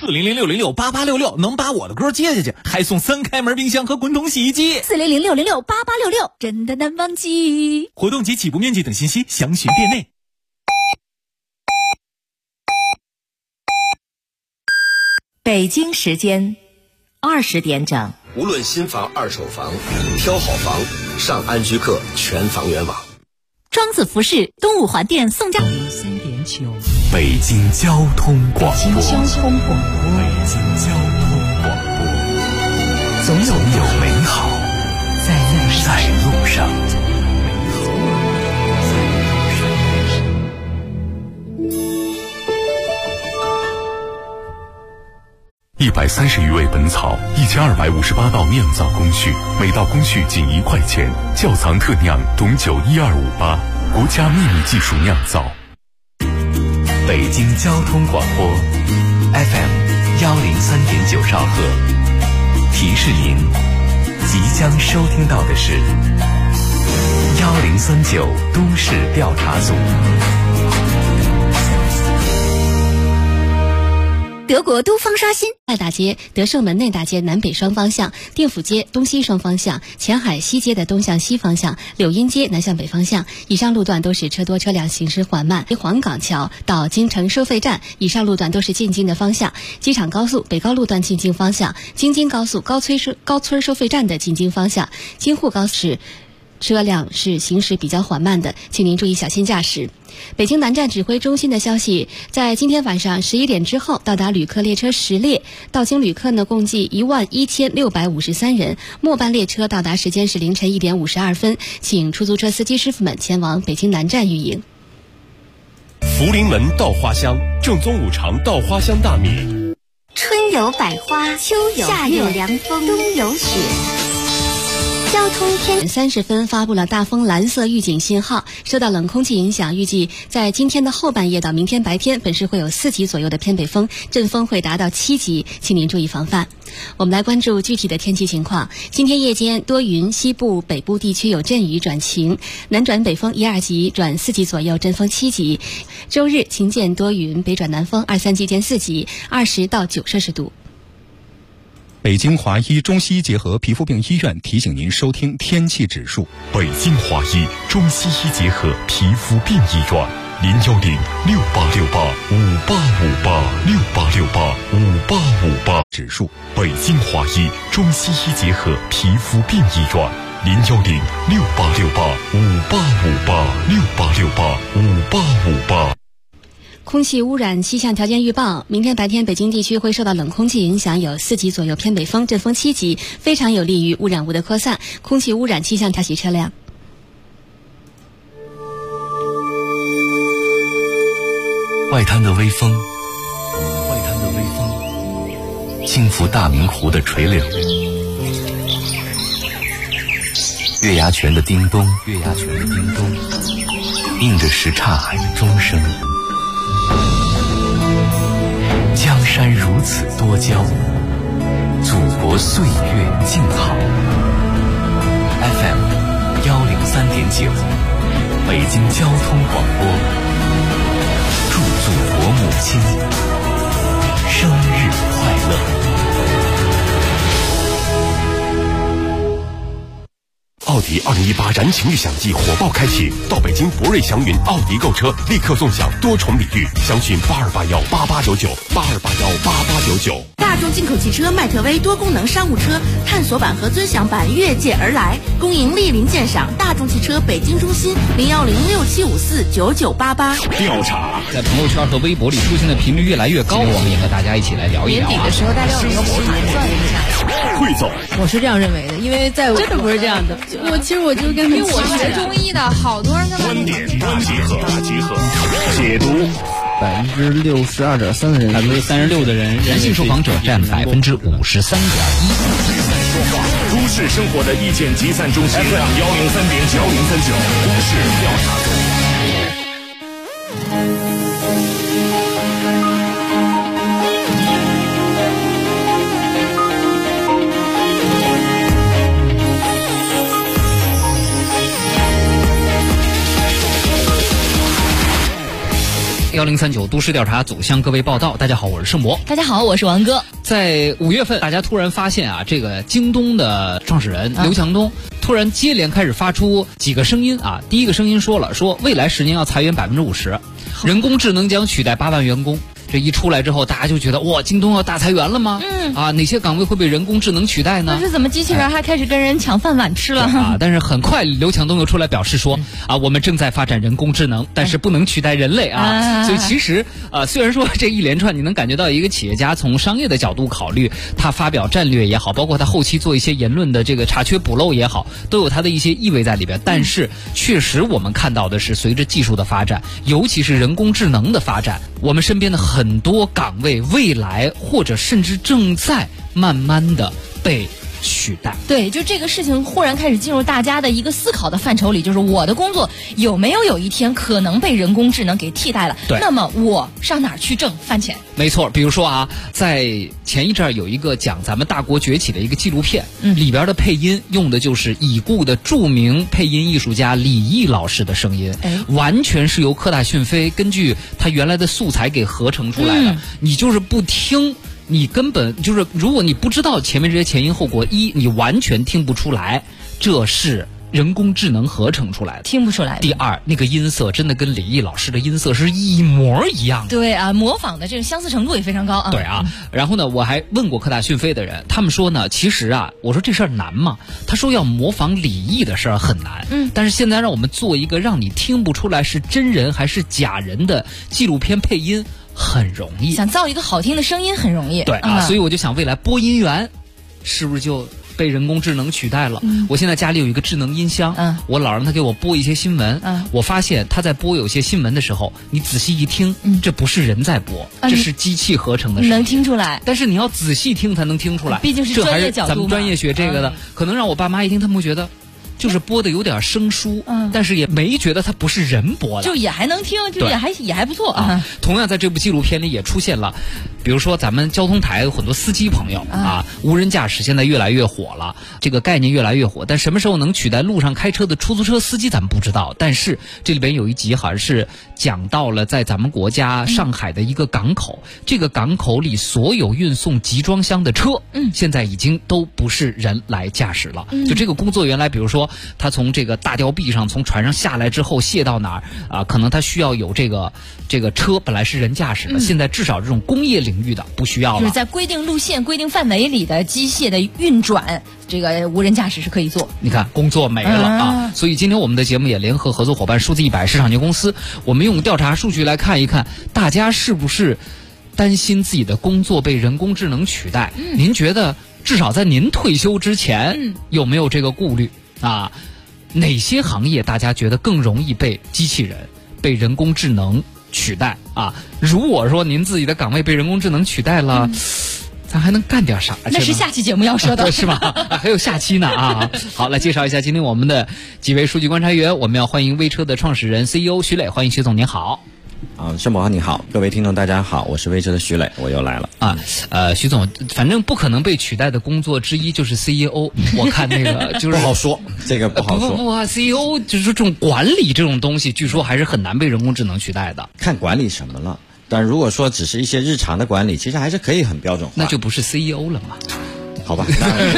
4006068866，能把我的歌接下去，还送3开门冰箱和滚筒洗衣机。 4006068866，真的难忘记。 活动及起步面积等信息详询店内。 北京时间20点整。 无论新房、二手房，挑好房，上安居客全房源网。 庄子服饰东五环店宋家 3.9。 北京交通广播。 北京交通广播。 北京交通广播。总有美好在路上。130余味本草，1258道酿造工序，每道工序仅1块钱。窖藏特酿董酒12588，国家秘密技术酿造。北京交通广播 FM 103.9兆赫。提示您，即将收听到的是1039都市调查组。 德国都方刷新外大街、德胜门内大街南北双方向，定府街东西双方向，前海西街的东向西方向，柳荫街南向北方向，以上路段都是车多车辆行驶缓慢。黄岗桥到京城收费站，以上路段都是进京的方向。机场高速北高路段进京方向，京津高速高村收费站的进京方向，京沪高速车辆是行驶比较缓慢的，请您注意小心驾驶。北京南站指挥中心的消息，在今天晚上11点之后到达旅客列车10列，到京旅客呢共计11653人，末班列车到达时间是凌晨1点52分，请出租车司机师傅们前往北京南站运营。 福临门稻花香，正宗五常稻花香大米。 春有百花，秋有夏有凉风，冬有雪。交通天 30分发布了大风蓝色预警信号，受到冷空气影响，预计在今天的后半夜到明天白天，本市会有4级左右的偏北风，阵风会达到7级，请您注意防范。我们来关注具体的天气情况。今天夜间多云，西部、北部地区有阵雨转晴，南转北风1、2级转4级左右，阵风7级。周日晴间多云，北转南风2、3级见4级，20到9摄氏度。 北京华医中西医结合皮肤病医院提醒您收听天气指数。 北京华医中西医结合皮肤病医院，0106868585858 指数。 北京华医中西医结合皮肤病医院，010685858585858。 空气污染气象条件预报：明天白天北京地区会受到冷空气影响，有4级左右偏北风，阵风7级，非常有利于污染物的扩散。空气污染气象调起车辆。 外滩的微风，轻拂大明湖的垂柳，月牙泉的叮咚，映着什刹海的钟声。江山如此多娇，祖国岁月静好。FM 103.9，北京交通广播，祝祖国母亲生日快乐。 奥迪2018燃情悦享季火爆开启，到北京博瑞祥云奥迪购车，立刻送享多重礼遇，详询82818899，82818899。 大众进口汽车迈特威多功能商务车探索版和尊享版越界而来，恭迎莅临鉴赏。大众汽车北京中心01067549988。 调查在朋友圈和微博里出现的频率越来越高，我们也和大家一起来聊一聊。 年底的时候，大家有一个盘算一下。 汇总， 我是这样认为的，因为在真的不是这样的。我就跟因为我学中医的，好多人他们观点大集合，解读。 62.3%的人 ，36%的人，男性受访者占53.1%。 都市生活的意见集散中心 FM 103.9，都市调查组。 1039都市调查组向各位报道。大家好，我是盛博。 大家好，我是王哥。 在5月份，大家突然发现啊，这个京东的创始人刘强东突然接连开始发出几个声音啊。第一个声音说未来10年要裁员50%，人工智能将取代8万员工。这一出来之后，大家就觉得哇，京东要大裁员了吗？哪些岗位会被人工智能取代呢？ 可是怎么机器人还开始跟人抢饭碗吃了啊？但是很快刘强东又出来表示说我们正在发展人工智能，但是不能取代人类啊。所以其实虽然说这一连串你能感觉到一个企业家从商业的角度考虑，他发表战略也好，包括他后期做一些言论的这个查缺补漏也好，都有他的一些意味在里边。但是确实我们看到的是，随着技术的发展，尤其是人工智能的发展，我们身边的很多岗位未来或者甚至正在慢慢的被取代。 对，就这个事情忽然开始进入大家的一个思考的范畴里，就是我的工作有没有一天可能被人工智能给替代了？ 对， 那么我上哪儿去挣饭钱？ 没错，比如说在前一阵有一个讲咱们大国崛起的一个纪录片，里边的配音用的就是已故的著名配音艺术家李毅老师的声音，完全是由科大讯飞根据他原来的素材给合成出来的。你就是不听，你根本就是，如果你不知道前面这些前因后果，你完全听不出来这是人工智能合成出来的， 听不出来。 第二，那个音色真的跟李毅老师的音色是一模一样的。 对啊，模仿的这个相似程度也非常高啊。 对啊，然后呢，我还问过科大讯飞的人，他们说呢，其实我说这事儿难吗？他说要模仿李毅的事儿很难，但是现在让我们做一个让你听不出来是真人还是假人的纪录片配音很容易， 想造一个好听的声音很容易。 对所以我就想，未来播音员是不是就被人工智能取代了？我现在家里有一个智能音箱，我老让他给我播一些新闻，我发现他在播有些新闻的时候，你仔细一听，这不是人在播，这是机器合成的声音， 能听出来。 但是你要仔细听才能听出来， 毕竟是专业角度嘛， 咱们专业学这个的，可能让我爸妈一听，他们会觉得就是播的有点生疏，但是也没觉得它不是人播的， 就也还能听，就也还不错啊。 同样在这部纪录片里也出现了，比如说咱们交通台有很多司机朋友无人驾驶现在越来越火了，这个概念越来越火，但什么时候能取代路上开车的出租车司机咱们不知道。但是这里边有一集好像是讲到了在咱们国家上海的一个港口，这个港口里所有运送集装箱的车，现在已经都不是人来驾驶了。就这个工作原来比如说他从这个大吊臂上从船上下来之后卸到哪儿可能他需要有这个车本来是人驾驶的，现在至少这种工业领域的不需要了， 就是在规定路线规定范围里的机械的运转，这个无人驾驶是可以做。 你看工作没了所以今天我们的节目也联合合作伙伴数字100市场营公司，我们用调查数据来看一看大家是不是担心自己的工作被人工智能取代。您觉得至少在您退休之前有没有这个顾虑哪些行业大家觉得更容易被机器人被人工智能取代如果说您自己的岗位被人工智能取代了咱还能干点啥？ 那是下期节目要说的是吧？还有下期呢好，来介绍一下今天我们的几位数据观察员。我们要欢迎微车的创始人 CEO 徐磊，欢迎徐总您好。 盛博你好，各位听众大家好，我是微车的徐磊，我又来了徐总，反正不可能被取代的工作之一就是 CEO 我看那个就是不好说，这个不好说。 不CEO 就是这种管理这种东西，据说还是很难被人工智能取代的。 看管理什么了，但如果说只是一些日常的管理，其实还是可以很标准化。 那就不是 CEO 了嘛？ 好吧。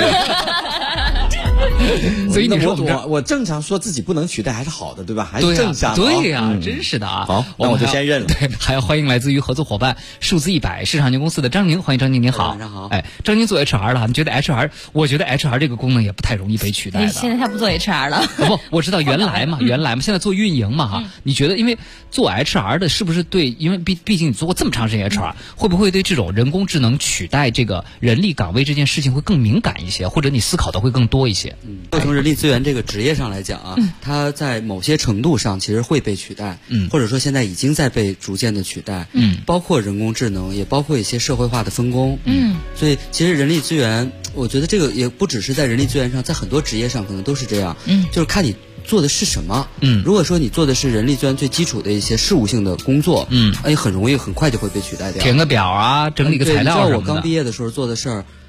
所以你说我正常说自己不能取代还是好的，对吧？还是正常。 对呀，真是的好，那我就先认了。 对，还要欢迎来自于合作伙伴数字100市场营公司的张宁，欢迎张宁，您好。 晚上好。 张宁做 HR 了，你觉得 HR？ 我觉得 HR 这个功能也不太容易被取代的。 现在他不做 HR 了。 不，我知道原来嘛，现在做运营嘛你觉得因为做 HR 的是不是对？因为毕竟你做过这么长时间 HR，会不会对这种人工智能取代这个人力岗位这件事情会更敏感一些，或者你思考的会更多一些？ 从人力资源这个职业上来讲它在某些程度上其实会被取代，或者说现在已经在被逐渐的取代，包括人工智能，也包括一些社会化的分工，所以其实人力资源，我觉得这个也不只是在人力资源上，在很多职业上可能都是这样，就是看你做的是什么。如果说你做的是人力资源最基础的一些事务性的工作，很容易很快就会被取代掉。 填个表整理个材料什么的。 我刚毕业的时候做的事儿，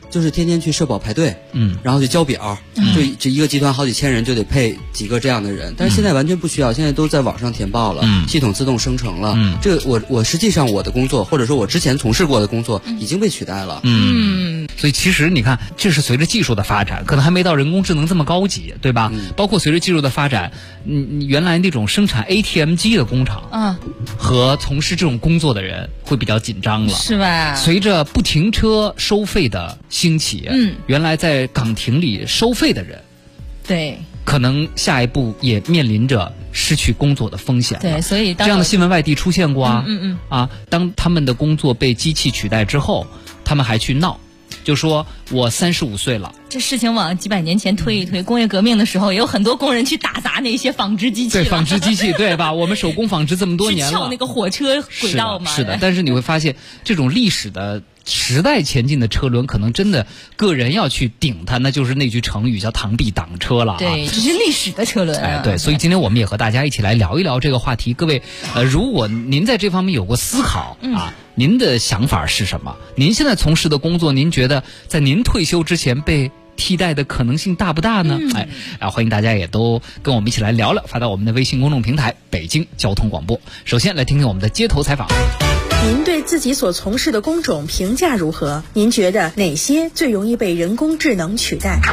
就是天天去社保排队，然后去交表，就这一个集团好几千人就得配几个这样的人。但是现在完全不需要，现在都在网上填报了，系统自动生成了。这个我实际上我的工作，或者说我之前从事过的工作已经被取代了。 所以其实你看，这是随着技术的发展，可能还没到人工智能这么高级，对吧？包括随着技术的发展，原来那种生产 ATM 机的工厂，和从事这种工作的人会比较紧张了， 是吧？ 随着不停车收费的兴起，原来在岗亭里收费的人， 对， 可能下一步也面临着失去工作的风险了。 对，所以这样的新闻外地出现过啊。当他们的工作被机器取代之后，他们还去闹，就说我35岁了。 这事情往几百年前推一推，工业革命的时候，也有很多工人去打砸那些纺织机器。 对，纺织机器，对吧？我们手工纺织这么多年了， 去撬那个火车轨道嘛。 是的。但是你会发现，这种历史的时代前进的车轮，可能真的个人要去顶它，那就是那句成语叫螳臂挡车了。 对，这是历史的车轮。 对，所以今天我们也和大家一起来聊一聊这个话题。各位，如果您在这方面有过思考您的想法是什么？您现在从事的工作，您觉得在您退休之前被替代的可能性大不大呢？欢迎大家也都跟我们一起来聊聊，发到我们的微信公众平台北京交通广播。首先来听听我们的街头采访。 您对自己所从事的工种评价如何？您觉得哪些最容易被人工智能取代？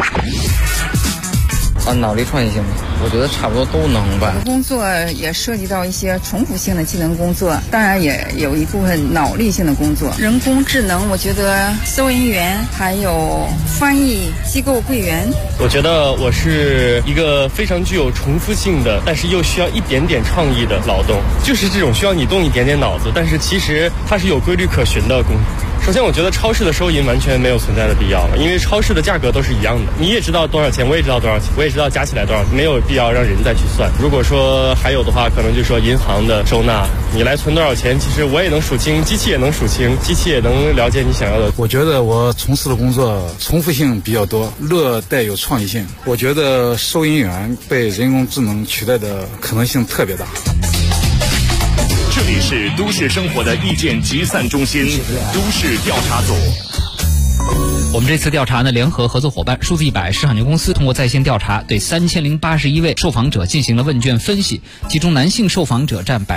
脑力创新性，我觉得差不多都能吧。 工作也涉及到一些重复性的技能工作，当然也有一部分脑力性的工作。人工智能，我觉得收银员还有翻译机构柜员。 我觉得我是一个非常具有重复性的，但是又需要一点点创意的劳动，就是这种需要你动一点点脑子，但是其实它是有规律可循的工作。首先我觉得超市的收银完全没有存在的必要了，因为超市的价格都是一样的，你也知道多少钱，我也知道多少钱，我也知道加起来多少，没有必要让人再去算。如果说还有的话，可能就说银行的收纳，你来存多少钱，其实我也能数清，机器也能数清，机器也能了解你想要的。 我觉得我从事的工作重复性比较多，略带有创意性。我觉得收银员被人工智能取代的可能性特别大。 这里是都市生活的意见集散中心，都市调查组。 我们这次调查呢，联合合作伙伴数字100市场有限公司通过在线调查，对3081位受访者进行了问卷分析，其中男性受访者占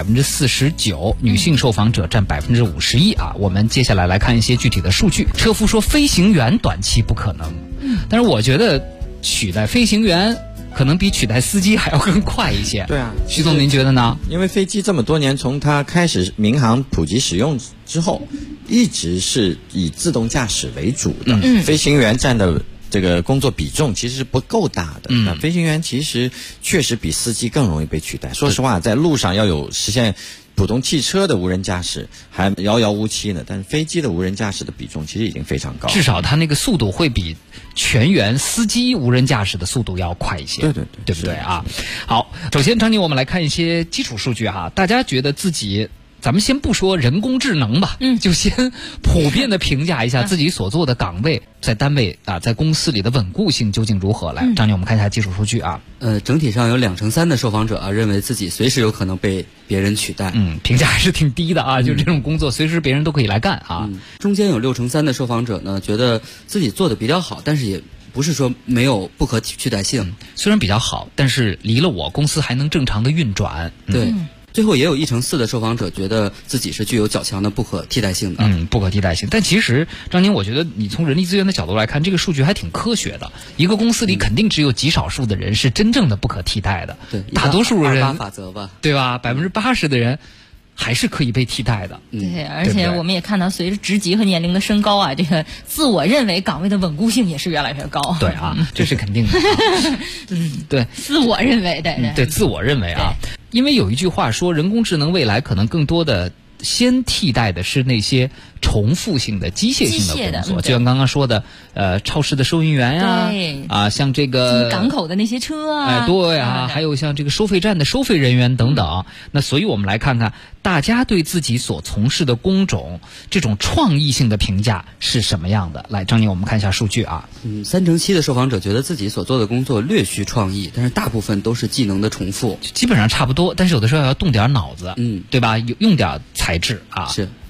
49%，女性受访者占51%啊。我们接下来来看一些具体的数据。车夫说飞行员短期不可能，但是我觉得取代飞行员可能比取代司机还要更快一些。 对啊， 徐总您觉得呢？ 因为飞机这么多年，从它开始民航普及使用之后，一直是以自动驾驶为主的，飞行员占的这个工作比重其实是不够大的。那飞行员其实确实比司机更容易被取代。说实话，在路上要有实现普通汽车的无人驾驶还遥遥无期呢，但是飞机的无人驾驶的比重其实已经非常高， 至少它那个速度会比全员司机无人驾驶的速度要快一些。 对对对， 对不对啊？好，首先张宁，我们来看一些基础数据哈。大家觉得自己，咱们先不说人工智能吧，就先普遍的评价一下自己所做的岗位在单位在公司里的稳固性究竟如何。来，张宁，我们看一下基础数据啊。 整体上有2/3的受访者认为自己随时有可能被别人取代。 评价还是挺低的啊，就这种工作随时别人都可以来干啊。 中间有6/3的受访者呢，觉得自己做的比较好，但是也不是说没有不可取代性。 虽然比较好，但是离了我公司还能正常的运转。 对。最后也有1/4的受访者觉得自己是具有较强的不可替代性的。 不可替代性。但其实张宁，我觉得你从人力资源的角度来看，这个数据还挺科学的。一个公司里肯定只有极少数的人是真正的不可替代的， 对， 大多数人 2/8法则吧， 对吧？80%的人还是可以被替代的。 对，而且我们也看到，随着职级和年龄的升高啊，这个自我认为岗位的稳固性也是越来越高。 对啊，这是肯定的。对， 自我认为对，自我认为啊。因为有一句话说，人工智能未来可能更多的先替代的是那些重复性的机械性的工作，就像刚刚说的，超市的收银员呀，像这个港口的那些车啊， 对啊，还有像这个收费站的收费人员等等。那所以我们来看看大家对自己所从事的工种这种创意性的评价是什么样的。来，张宁，我们看一下数据啊。 3/7的受访者觉得自己所做的工作略需创意，但是大部分都是技能的重复， 基本上差不多。但是有的时候要动点脑子，对吧？用点才智啊。 是。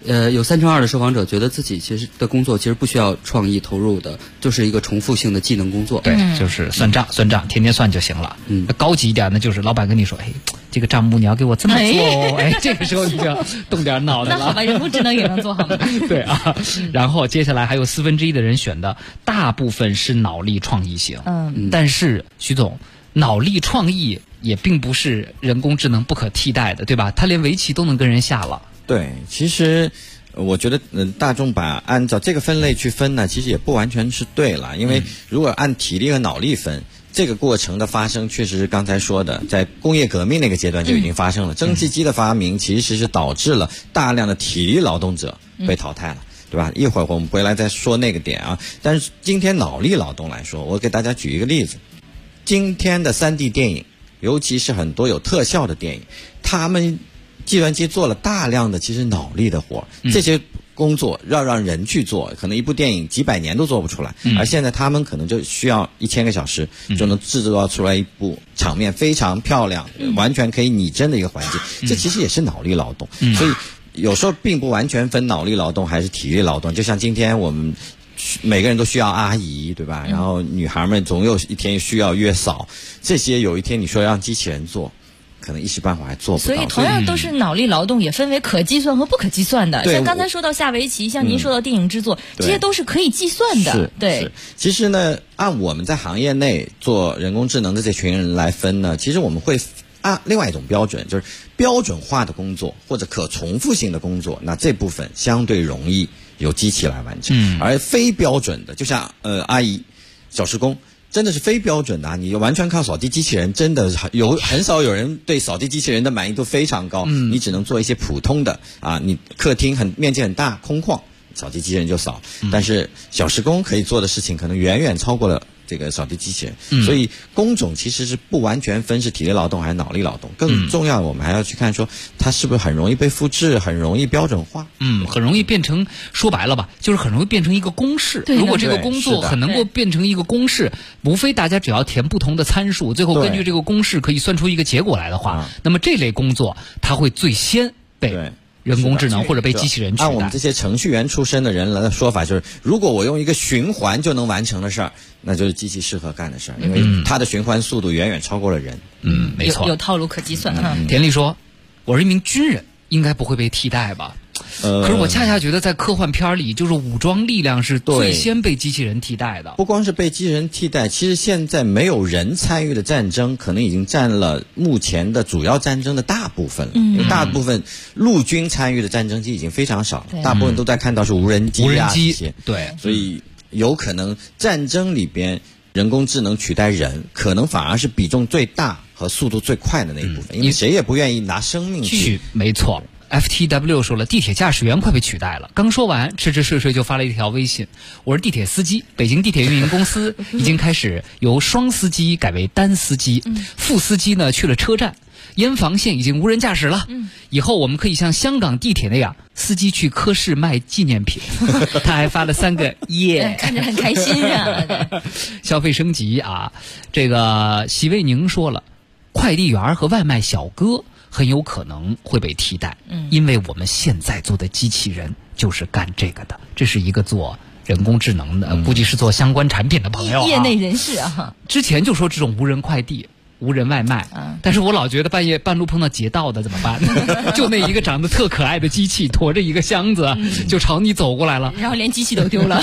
有2/3的受访者觉得自己其实的工作其实不需要创意投入的，就是一个重复性的技能工作。 对，就是算账，天天算就行了。高级一点呢，就是老板跟你说，这个账目你要给我这么做哦，这个时候你就要动点脑袋了。 那好吧，人工智能也能做好吗？ 对啊，然后接下来还有1/4的人选的，大部分是脑力创意型。但是徐总，脑力创意也并不是人工智能不可替代的，对吧？他连围棋都能跟人下了。 对，其实我觉得大众按照这个分类去分呢，其实也不完全是对了，因为如果按体力和脑力分，这个过程的发生确实是刚才说的，在工业革命那个阶段就已经发生了。蒸汽机的发明其实是导致了大量的体力劳动者被淘汰了，对吧？一会儿我们回来再说那个点啊。但是今天脑力劳动来说，我给大家举一个例子，今天的3D 电影，尤其是很多有特效的电影，他们计算机做了大量的其实脑力的活，这些工作要让人去做，可能一部电影几百年都做不出来，而现在他们可能就需要1000个小时就能制作出来一部场面非常漂亮，完全可以拟真的一个环境，这其实也是脑力劳动。所以有时候并不完全分脑力劳动还是体力劳动，就像今天我们每个人都需要阿姨，对吧？然后女孩们总有一天需要月嫂，这些有一天你说让机器人做，可能一时半会儿还做不到。 所以同样都是脑力劳动，也分为可计算和不可计算的。像刚才说到下围棋，像您说到电影制作，这些都是可以计算的。对， 其实呢，按我们在行业内做人工智能的这群人来分呢，其实我们会按另外一种标准，就是标准化的工作或者可重复性的工作，那这部分相对容易由机器来完成。而非标准的，就像阿姨、小时工，真的是非标准的啊！你完全靠扫地机器人，真的很少有人对扫地机器人的满意度非常高。你只能做一些普通的啊，你客厅面积很大，空旷，扫地机器人就扫。但是小时工可以做的事情，可能远远超过了这个扫地机器人。所以工种其实是不完全分是体力劳动还是脑力劳动，更重要的我们还要去看说它是不是很容易被复制，很容易标准化。 很容易变成，说白了吧，就是很容易变成一个公式。如果这个工作很能够变成一个公式，无非大家只要填不同的参数，最后根据这个公式可以算出一个结果来的话，那么这类工作它会最先被人工智能或者被机器人取代。 按我们这些程序员出身的人来的说法，就是如果我用一个循环就能完成的事儿，那就是机器适合干的事儿，因为它的循环速度远远超过了人。 没错， 有套路可计算。 田丽说，我是一名军人，应该不会被替代吧？可是我恰恰觉得在科幻片里，就是武装力量是最先被机器人替代的。 不光是被机器人替代，其实现在没有人参与的战争，可能已经占了目前的主要战争的大部分了。因为大部分陆军参与的战争机已经非常少了，大部分都在看到是无人机啊这些。 对， 所以有可能战争里边人工智能取代人，可能反而是比重最大和速度最快的那一部分，因为谁也不愿意拿生命去。 没错。FTW 说了，地铁驾驶员快被取代了。刚说完，吃吃睡睡就发了一条微信：我是地铁司机，北京地铁运营公司已经开始由双司机改为单司机，副司机呢去了车站，燕房线已经无人驾驶了。以后我们可以像香港地铁那样，司机去科室卖纪念品。他还发了3个耶， 看着很开心啊。 消费升级啊，这个席卫宁说了，快递员和外卖小哥很有可能会被替代，因为我们现在做的机器人就是干这个的。这是一个做人工智能的，估计是做相关产品的朋友业内人士啊。 之前就说这种无人快递、无人外卖，但是我老觉得半夜半路碰到劫盗的怎么办？就那一个长得特可爱的机器驮着一个箱子，就朝你走过来了， 然后连机器都丢了。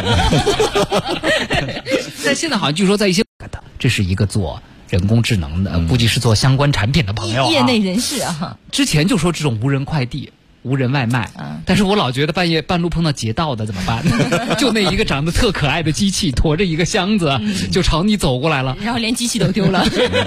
但现在好像据说在一些，这是一个做人工智能的，估计是做相关产品的朋友业内人士啊。 之前就说这种无人快递、无人外卖，但是我老觉得半夜半路碰到劫盗的怎么办？就那一个长得特可爱的机器驮着一个箱子，就朝你走过来了， 然后连机器都丢了。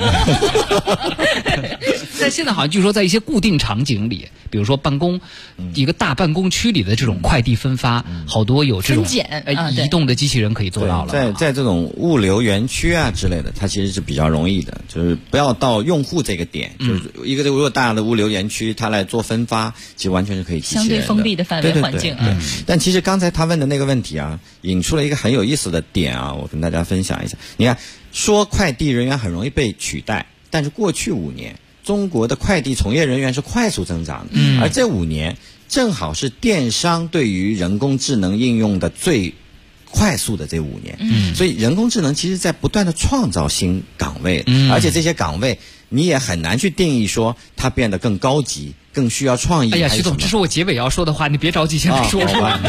但现在好像据说在一些固定场景里，比如说办公一个大办公区里的这种快递分发，好多有这种移动的机器人可以做到了。 在这种物流园区啊之类的，它其实是比较容易的，就是不要到用户这个点，就是一个如果大的物流园区，它来做分发，其实完全是可以机器人的， 相对封闭的范围环境。 但其实刚才他问的那个问题啊，引出了一个很有意思的点啊，我跟大家分享一下。你看，说快递人员很容易被取代，但是过去5年。中国的快递从业人员是快速增长的，而这5年正好是电商对于人工智能应用的最快速的这5年。所以人工智能其实在不断的创造新岗位，而且这些岗位你也很难去定义说它变得更高级，更需要创意。 哎呀，徐总，这是我结尾要说的话，你别着急，现在说出来。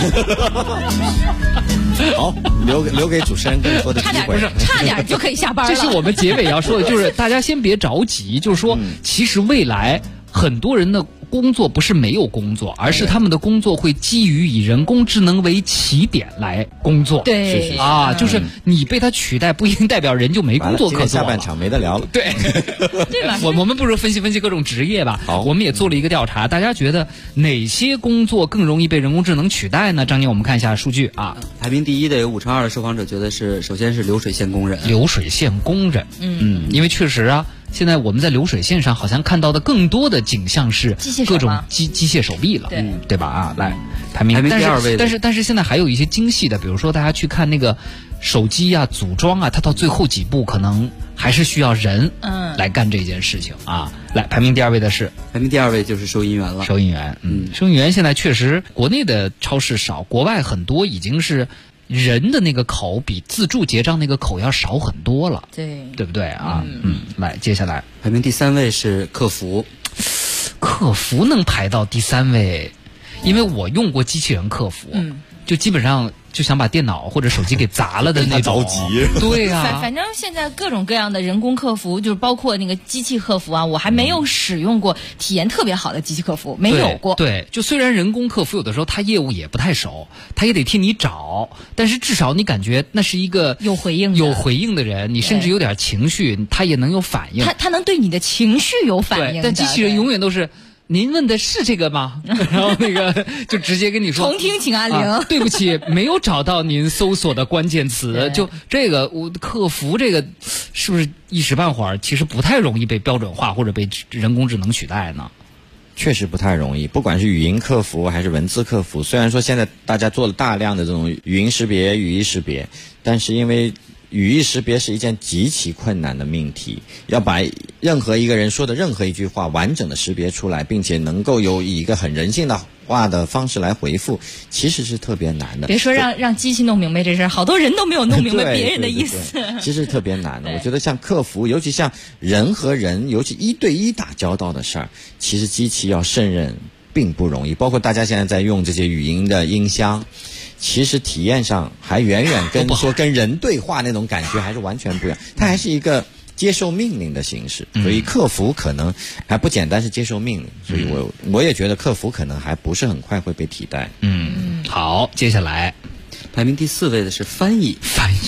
好，留给主持人更多的机会。 差点就可以下班了。 这是我们结尾要说的，就是大家先别着急，就是说，其实未来很多人的工作不是没有工作，而是他们的工作会基于以人工智能为起点来工作。 对啊，就是你被它取代，不一定代表人就没工作可做了。 下半场没得聊了。 对，我们不如分析分析各种职业吧。 好， 我们也做了一个调查，大家觉得哪些工作更容易被人工智能取代呢？张宁，我们看一下数据啊。 排名第一的有5%的受访者觉得是，首先是流水线工人。 流水线工人，因为确实啊。现在我们在流水线上好像看到的更多的景象是各种机械手臂了，对吧？啊，来排名第2位。 但是现在还有一些精细的，比如说大家去看那个手机啊、组装啊，它到最后几步可能还是需要人来干这件事情啊。来，排名第2位的是， 排名第2位就是收银员了。 收银员，收银员现在确实国内的超市少，国外很多已经是。人的那个口比自助结账那个口要少很多了，对不对啊？来，接下来排名第3位是客服， 客服能排到第3位，因为我用过机器人客服，就基本上就想把电脑或者手机给砸了的那种。 着急。 对啊， 反正现在各种各样的人工客服，就是包括那个机器客服啊，我还没有使用过体验特别好的机器客服，没有过。 对，就虽然人工客服有的时候他业务也不太熟，他也得替你找，但是至少你感觉那是一个有回应的人，你甚至有点情绪，他也能有反应。 他能对你的情绪有反应。 但机器人永远都是。您问的是这个吗？然后那个就直接跟你说重听请按0。 对不起，没有找到您搜索的关键词。就这个，我客服这个是不是一时半会儿其实不太容易被标准化或者被人工智能取代呢？ 确实不太容易，不管是语音客服还是文字客服，虽然说现在大家做了大量的这种语音识别、语义识别，但是因为语义识别是一件极其困难的命题，要把任何一个人说的任何一句话完整的识别出来，并且能够以一个很人性化的方式来回复，其实是特别难的。 别说让机器弄明白这事儿，好多人都没有弄明白别人的意思。 其实特别难的。我觉得像客服，尤其像人和人，尤其1对1打交道的事儿，其实机器要胜任并不容易。包括大家现在在用这些语音的音箱。其实体验上还远远跟人对话那种感觉还是完全不一样，它还是一个接受命令的形式，所以客服可能还不简单是接受命令，所以我也觉得客服可能还不是很快会被替代。 好，接下来排名第4位的是翻译。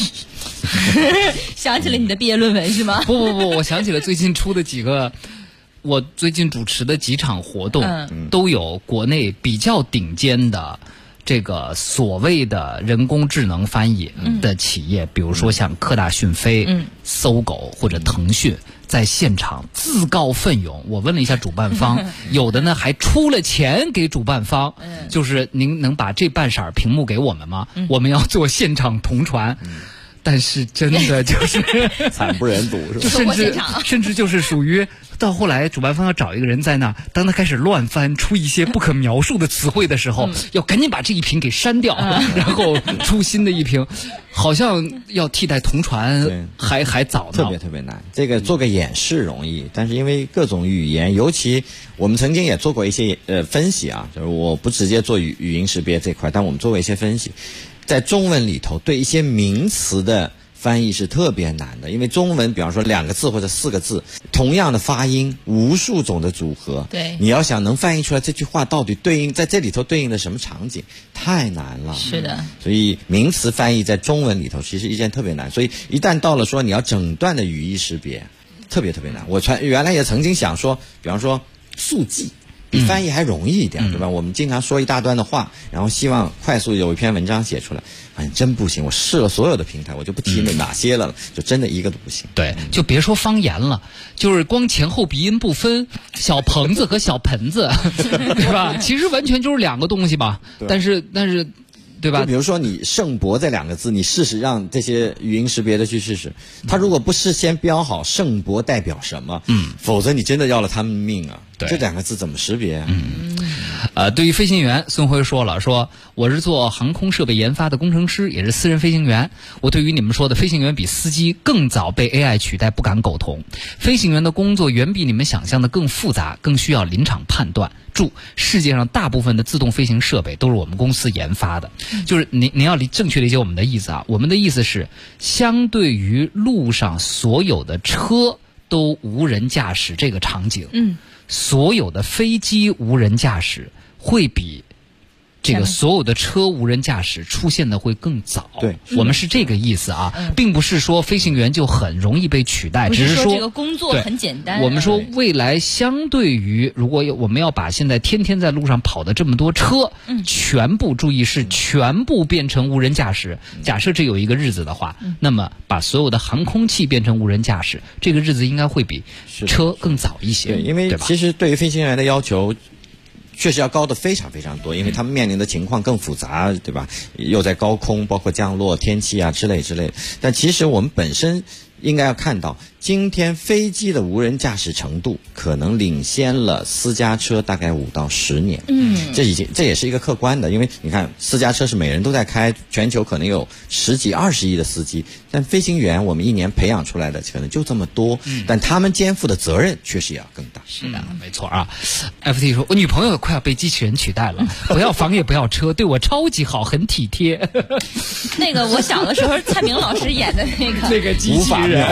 想起了你的毕业论文是吗？ 不，我想起了最近出的几个。我最近主持的几场活动，都有国内比较顶尖的这个所谓的人工智能翻译的企业，比如说像科大讯飞、搜狗或者腾讯，在现场自告奋勇。我问了一下主办方，有的呢还出了钱给主办方，就是您能把这半色屏幕给我们吗？我们要做现场同传。但是真的就是惨不忍睹，是吧？甚至就是属于到后来主办方要找一个人在那，当他开始乱翻出一些不可描述的词汇的时候，要赶紧把这一屏给删掉，然后出新的一屏，好像要替代同传还早呢， 特别难。这个做个演示容易，但是因为各种语言，尤其我们曾经也做过一些分析啊，就是我不直接做语音识别这块，但我们做过一些分析。在中文里头，对一些名词的翻译是特别难的，因为中文比方说2个字或者4个字，同样的发音，无数种的组合， 对， 你要想能翻译出来这句话到底在这里头对应的什么场景，太难了。 是的， 所以名词翻译在中文里头其实一件特别难，所以一旦到了说你要整段的语义识别，特别难。我原来也曾经想说，比方说速记。比翻译还容易一点，对吧？我们经常说一大段的话，然后希望快速有一篇文章写出来，反正真不行。我试了所有的平台，我就不提哪些了，就真的一个都不行。 对，就别说方言了，就是光前后鼻音不分，小棚子和小盆子，对吧？其实完全就是2个东西吧。但是。对吧？ 就比如说你圣伯这2个字，你试试让这些语音识别的去试试，他如果不事先标好圣伯代表什么，否则你真的要了他们命啊！这2个字怎么识别啊？ 对于飞行员，孙辉说了，说我是做航空设备研发的工程师，也是私人飞行员。我对于你们说的飞行员比司机更早被 AI 取代不敢苟同。飞行员的工作远比你们想象的更复杂，更需要临场判断。注：世界上大部分的自动飞行设备都是我们公司研发的。就是您要正确理解我们的意思啊。我们的意思是，相对于路上所有的车都无人驾驶这个场景，所有的飞机无人驾驶会比这个所有的车无人驾驶出现的会更早。 对， 我们是这个意思啊，并不是说飞行员就很容易被取代，只是说这个工作很简单。 我们说未来相对于，如果我们要把现在天天在路上跑的这么多车，全部注意是全部变成无人驾驶。假设这有一个日子的话，那么把所有的航空器变成无人驾驶，这个日子应该会比车更早一些。 对，因为其实对于飞行员的要求确实要高的非常非常多，因为他们面临的情况更复杂，对吧？又在高空，包括降落、天气啊之类之类。但其实我们本身应该要看到，今天飞机的无人驾驶程度可能领先了私家车大概5到10年。这也是一个客观的，因为你看私家车是每人都在开，全球可能有10几20亿的司机，但飞行员我们一年培养出来的可能就这么多，但他们肩负的责任确实也要更大。 是的，没错啊。FT 说，我女朋友快要被机器人取代了，不要房也不要车，对我超级好，很体贴。 那个我小的时候蔡明老师演的那个机器人。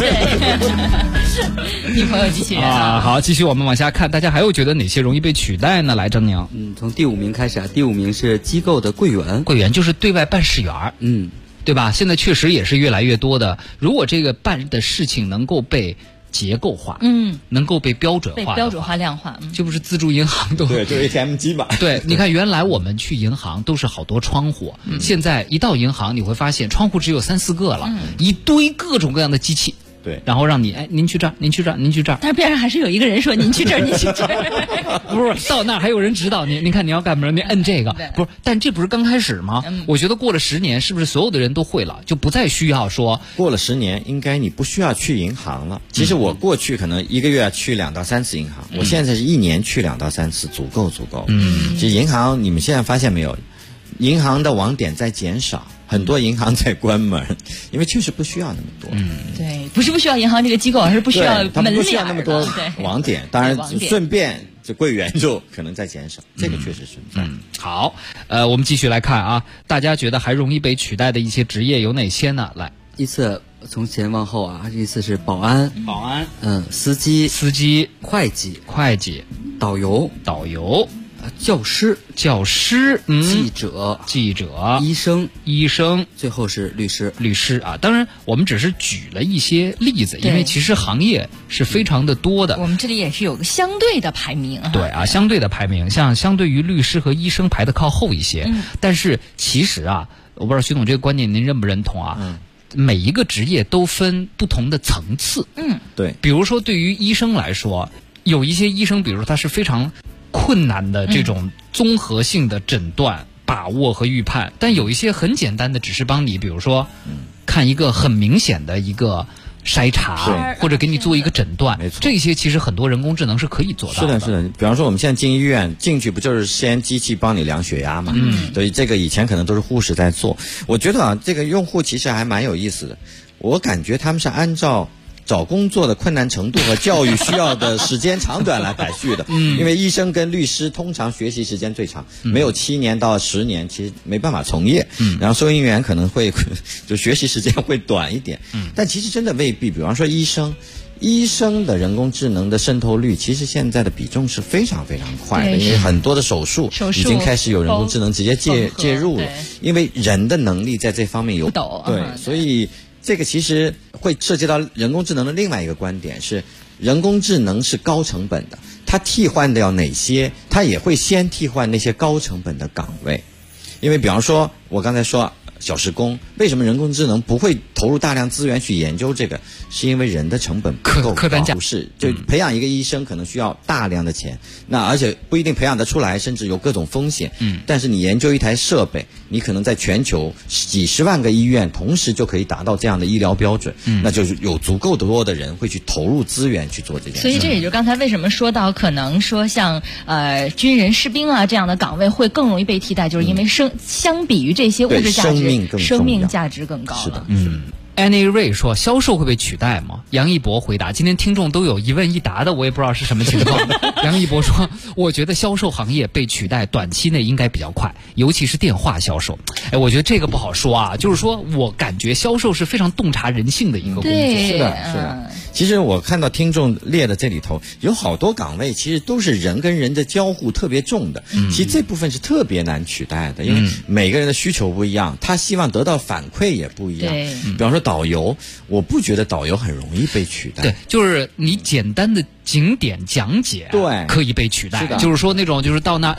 女朋友机器人啊！好，继续我们往下看，大家还有觉得哪些容易被取代呢？来，张宁。 从第5名开始啊，第5名是机构的柜员， 柜员就是对外办事员，对吧？现在确实也是越来越多的。如果这个办的事情能够被结构化，能够被标准化， 被标准化量化， 这不是自助银行都对，就 ATM 机嘛。 对，你看原来我们去银行都是好多窗户，现在一到银行你会发现窗户只有3、4个了，一堆各种各样的机器。 对， 然后让你您去这儿，您去这儿，您去这儿。 但是边上还是有一个人说您去这儿，您去这儿。 不是，到那儿还有人指导您。您看你要干嘛？您摁这个。不是，但这不是刚开始吗？我觉得过了10年，是不是所有的人都会了，就不再需要说过了10年，应该你不需要去银行了。其实我过去可能1个月要去2到3次银行，我现在是1年去2到3次，足够。其实银行你们现在发现没有，银行的网点在减少。很多银行在关门，因为确实不需要那么多。 对，不是不需要银行这个机构，而是不需要门脸， 不需要那么多网点。当然，顺便这柜员就可能在减少，这个确实存在。 好，我们继续来看啊，大家觉得还容易被取代的一些职业有哪些呢？来， 依次从前往后啊，依次是保安、司机、会计、导游、教师、记者、医生，最后是律师啊。当然，我们只是举了一些例子，因为其实行业是非常的多的。 我们这里也是有个相对的排名。 对啊，相对的排名，像相对于律师和医生排得靠后一些。但是其实啊，我不知道徐总这个观念您认不认同啊？每一个职业都分不同的层次。 对。 比如说，对于医生来说，有一些医生，比如说他是非常困难的这种综合性的诊断、把握和预判，但有一些很简单的，只是帮你，比如说看一个很明显的一个筛查，或者给你做一个诊断，没错，这些其实很多人工智能是可以做到的。 是的。比方说我们现在进医院进去，不就是先机器帮你量血压嘛？所以这个以前可能都是护士在做。我觉得啊，这个用户其实还蛮有意思的。我感觉他们是按照找工作的困难程度和教育需要的时间长短来排序的。因为医生跟律师通常学习时间最长，没有7年到10年，其实没办法从业。然后收银员可能会就学习时间会短一点。但其实真的未必。比方说医生的人工智能的渗透率，其实现在的比重是非常非常快的，因为很多的手术已经开始有人工智能直接介入了，因为人的能力在这方面有对，所以这个其实会涉及到人工智能的另外一个观点是，人工智能是高成本的，它替换掉哪些，它也会先替换那些高成本的岗位。因为比方说我刚才说小时工，为什么人工智能不会投入大量资源去研究这个，是因为人的成本不够客单价不是，就培养一个医生可能需要大量的钱，那而且不一定培养得出来，甚至有各种风险。但是你研究一台设备，你可能在全球几十万个医院同时就可以达到这样的医疗标准，那就是有足够多的人会去投入资源去做这件事。 所以这也就是刚才为什么说到可能说像军人、士兵啊这样的岗位会更容易被替代，就是因为相比于这些物质价值，生命价值更高了。 是的 Annie Ray 说：“销售会被取代吗？”杨一博回答：“今天听众都有一问一答的，我也不知道是什么情况。”杨一博说：“我觉得销售行业被取代，短期内应该比较快，尤其是电话销售。”我觉得这个不好说啊。就是说我感觉销售是非常洞察人性的一个工作。 是的。其实我看到听众列的这里头有好多岗位，其实都是人跟人的交互特别重的。其实这部分是特别难取代的，因为每个人的需求不一样，他希望得到反馈也不一样。比方说导游，我不觉得导游很容易被取代。 对，就是你简单的景点讲解， 对， 可以被取代。就是说那种就是到那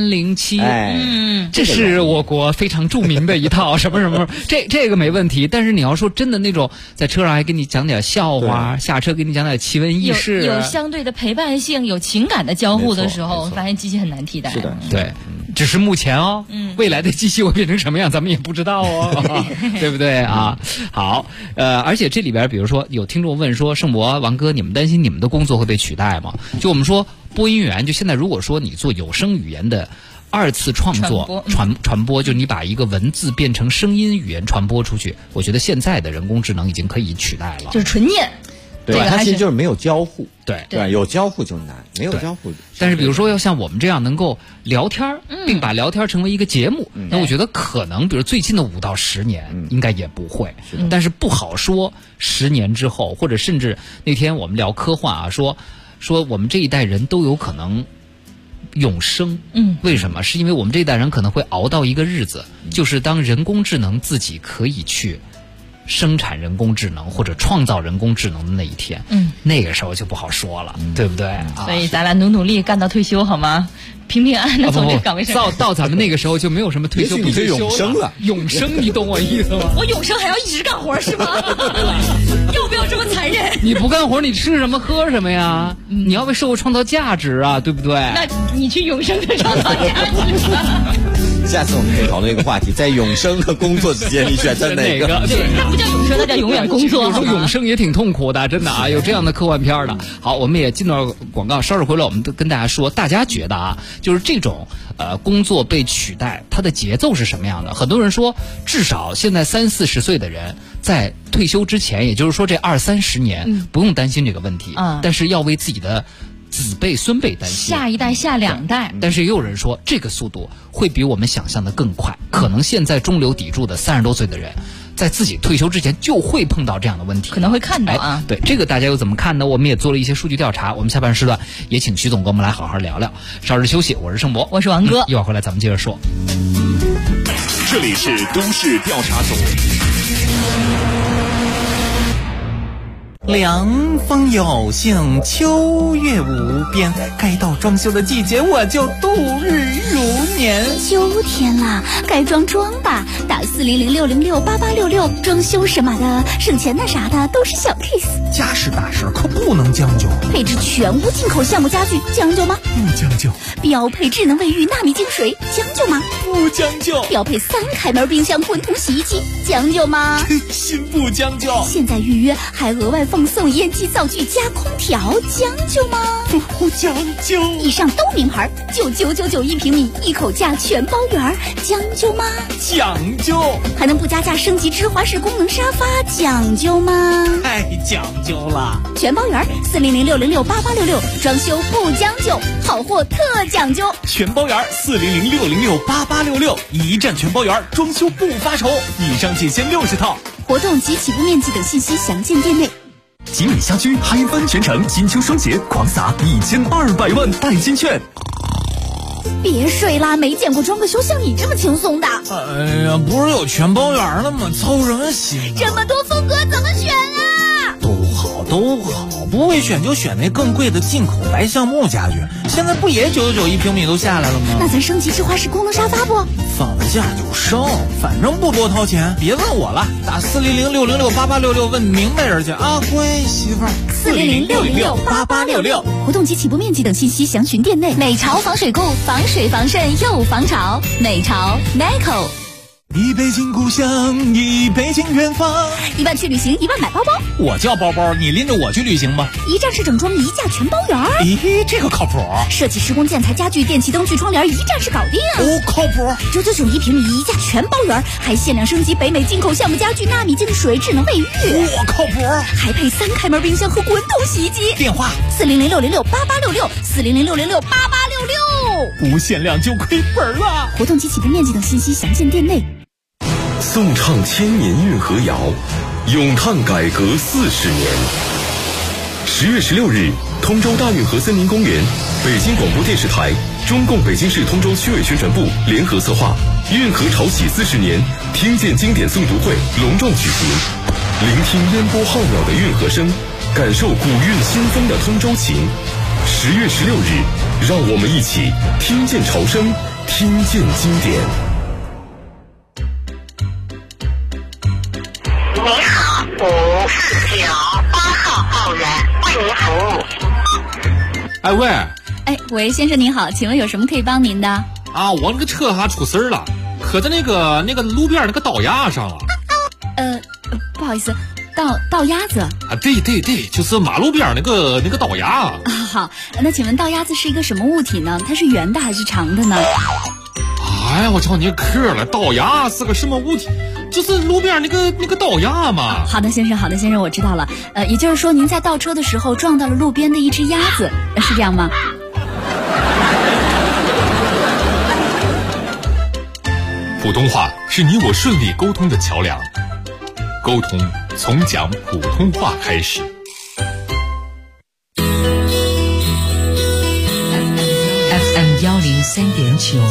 307，这是我国非常著名的一套什么什么，这个没问题。但是你要说真的那种在车上还给你讲点笑话，下车给你讲点奇闻异事， 有相对的陪伴性、有情感的交互的时候，发现机器很难替代。 是的， 对。只是目前哦，未来的机器会变成什么样，咱们也不知道哦，对不对啊？好，而且这里边比如说有听众问说，盛博、王哥，你们担心你们的工作会被取代吗？就我们说播音员，就现在如果说你做有声语言的2次创作传播，就你把一个文字变成声音语言传播出去，我觉得现在的人工智能已经可以取代了， 就是纯念。 对，它其实就是没有交互。 对， 有交互就难，没有交互。 但是比如说要像我们这样能够聊天，并把聊天成为一个节目，那我觉得可能比如最近的5到10年应该也不会。但是不好说10年之后，或者甚至那天我们聊科幻啊，说我们这一代人都有可能永生。为什么？是因为我们这一代人可能会熬到一个日子，就是当人工智能自己可以去生产人工智能或者创造人工智能的那一天，那个时候就不好说了，对不对？ 所以咱俩努力干到退休好吗？平平安安的从这个岗位上。 到咱们那个时候就没有什么退休不退休永生了， 永生，你懂我意思吗？ 我永生还要一直干活是吗？要不要这么残忍？ 你不干活，你吃什么喝什么呀？你要为社会创造价值啊，对不对？ 那你去永生的创造价值。 下次我们可以讨论一个话题，在永生和工作之间，你选择哪个？ 它不叫永生，它叫永远工作。 有时候永生也挺痛苦的，真的啊，有这样的科幻片的。好，我们也进到广告，稍事回来，我们跟大家说，大家觉得啊，就是这种工作被取代，它的节奏是什么样的？很多人说，至少现在30、40岁的人在退休之前，也就是说这20、30年，不用担心这个问题，但是要为自己的子辈孙辈担心， 下一代下2代。 但是也有人说这个速度会比我们想象的更快，可能现在中流砥柱的30多岁的人在自己退休之前就会碰到这样的问题， 可能会看到啊。 对，这个大家又怎么看呢？我们也做了一些数据调查，我们下半时段也请徐总跟我们来好好聊聊。稍事休息，我是盛博， 我是王哥， 一会儿回来咱们接着说。 这里是都市调查组。 凉风有幸，秋月无边，该到装修的季节，我就度日如年。 秋天啦，该装吧，打4006068866，装修什么的，省钱的啥的都是小 case。 家事大事可不能将就， 配置全屋进口橡木家具，将就吗？ 不将就。 标配智能卫浴纳米净水，将就吗？ 不将就。 标配3开门冰箱混同洗衣机，将就吗？ 心不将就。 现在预约还额外奉送烟机灶具加空调，将就吗？ 不将就。 以上都名牌，99991平米，1口价全包圆，将就吗？ 讲究。 还能不加价升级芝华士功能沙发，讲究吗？ 太讲究了。 全包圆，4006068866，装修不将就，好货特讲究。 全包圆，4006068866，一站全包圆，装修不发愁。以上仅限60套。 活动及起步面积等信息详见店内。 吉美家居嗨翻全城金秋双节狂撒1200万代金券。 别睡啦，没见过装个修像你这么轻松的。 哎呀，不是有全包圆了吗？凑什么心啊？ 这么多风格怎么选啊？ 都好，不会选就选那更贵的进口白橡木家具，现在不也991平米都下来了吗？ 那咱升级芝华士功能沙发不？ 放价就上，反正不多掏钱，别问我了，打400-606-8866问明白人去啊，乖媳妇儿。 400-606-8866，活动及起步面积等信息详询店内。美潮防水固，防水防渗又防潮。美潮 Nico。 一北京故乡，一北京远方。 1万去旅行，1万买包包。 我叫包包，你拎着我去旅行吧。 一站式整装，一价全包圆。 咦，这个靠谱。 设计施工建材家具电器灯具窗帘，一站式搞定。 哦，靠谱。 999一平米，一价全包圆，还限量升级北美进口橡木家具，纳米净水，智能卫浴。 我靠谱。 还配3开门冰箱和滚筒洗衣机。 电话 400-606-8866，400-606-8866。 不限量就亏本了。 活动及起步面积等信息详见店内。 颂唱千年运河谣，咏叹改革40年。10月16日，通州大运河森林公园，北京广播电视台、中共北京市通州区委宣传部联合策划运河潮起40年听见经典诵读会隆重举行，聆听烟波浩渺的运河声，感受古韵新风的通州情。10月16日，让我们一起听见潮声，听见经典。 你好，549，8号报员为您服务。 哎喂， 喂，先生您好，请问有什么可以帮您的？ 啊，我那个车还出事了，磕在那个路边那个道牙上了。 不好意思，道鸭子啊？对，就是马路边那个道牙。 啊，好，那请问道鸭子是一个什么物体呢？它是圆的还是长的呢？ 哎，我操你磕了，道牙是个什么物体？就是路边那个道牙嘛。 好的，先生，我知道了。也就是说，您在倒车的时候撞到了路边的一只鸭子，是这样吗？ 普通话是你我顺利沟通的桥梁，沟通从讲普通话开始。 FM 103.9，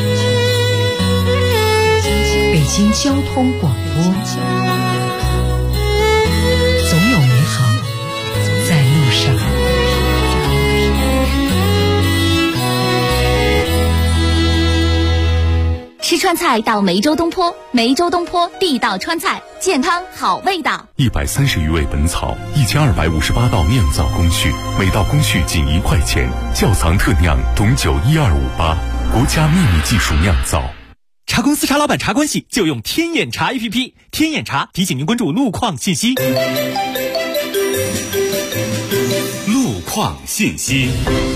北京交通广播，总有美好在路上。 吃川菜到梅州东坡，梅州东坡地道川菜，健康好味道。 130余味本草，1258道酿造工序，每道工序仅1块钱，窖藏特酿董酒12588，国家秘密技术酿造。 茶公司茶老板茶关系就用天眼茶 APP， 天眼茶提醒您关注路况信息。 路况信息。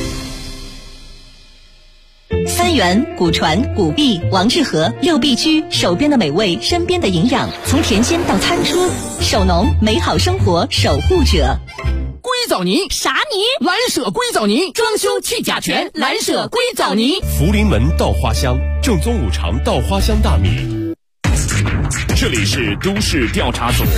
三元、古传、古壁、王致和6必居，手边的美味，身边的营养，从甜心到餐桌，手农美好生活守护者。 硅藻泥啥泥？蓝舍硅藻泥，装修去甲醛，蓝舍硅藻泥。 福临门稻花香，正宗5常稻花香大米。这里是都市调查组。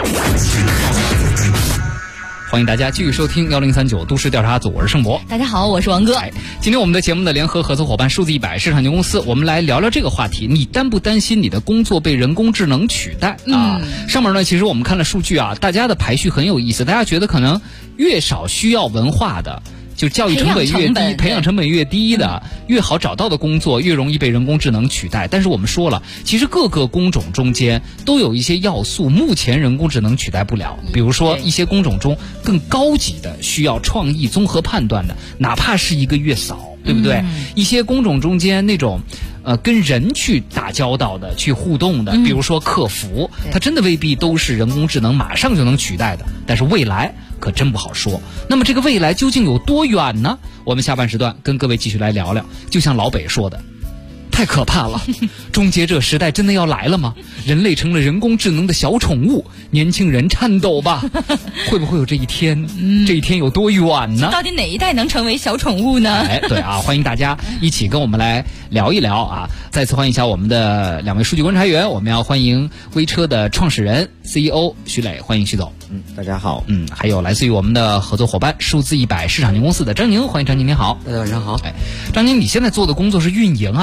欢迎大家继续收听1039都市调查组，我是盛博。 大家好，我是王哥。 今天我们的节目的联合合作伙伴数字100市场营公司，我们来聊聊这个话题：你担不担心你的工作被人工智能取代啊？上面呢，其实我们看了数据啊，大家的排序很有意思。大家觉得可能越少需要文化的，就教育成本越低，培养成本越低的，越好找到的工作越容易被人工智能取代。但是我们说了，其实各个工种中间都有一些要素，目前人工智能取代不了。比如说一些工种中更高级的，需要创意综合判断的，哪怕是1个月扫，对不对？一些工种中间那种跟人去打交道的，去互动的，比如说客服，它真的未必都是人工智能马上就能取代的。但是未来可真不好说。那么这个未来究竟有多远呢？我们下半时段跟各位继续来聊聊。就像老北说的，太可怕了，终结者时代真的要来了吗？人类成了人工智能的小宠物，年轻人颤抖吧。会不会有这一天？这一天有多远呢？ 到底哪一代能成为小宠物呢？ 对啊，欢迎大家一起跟我们来聊一聊啊！再次欢迎一下我们的2位数据观察员，我们要欢迎微车的创始人 CEO 徐磊，欢迎徐总。 大家好。 还有来自于我们的合作伙伴数字100市场营公司的张宁，欢迎张宁，您好。 大家晚上好。 张宁，你现在做的工作是运营啊？你觉得你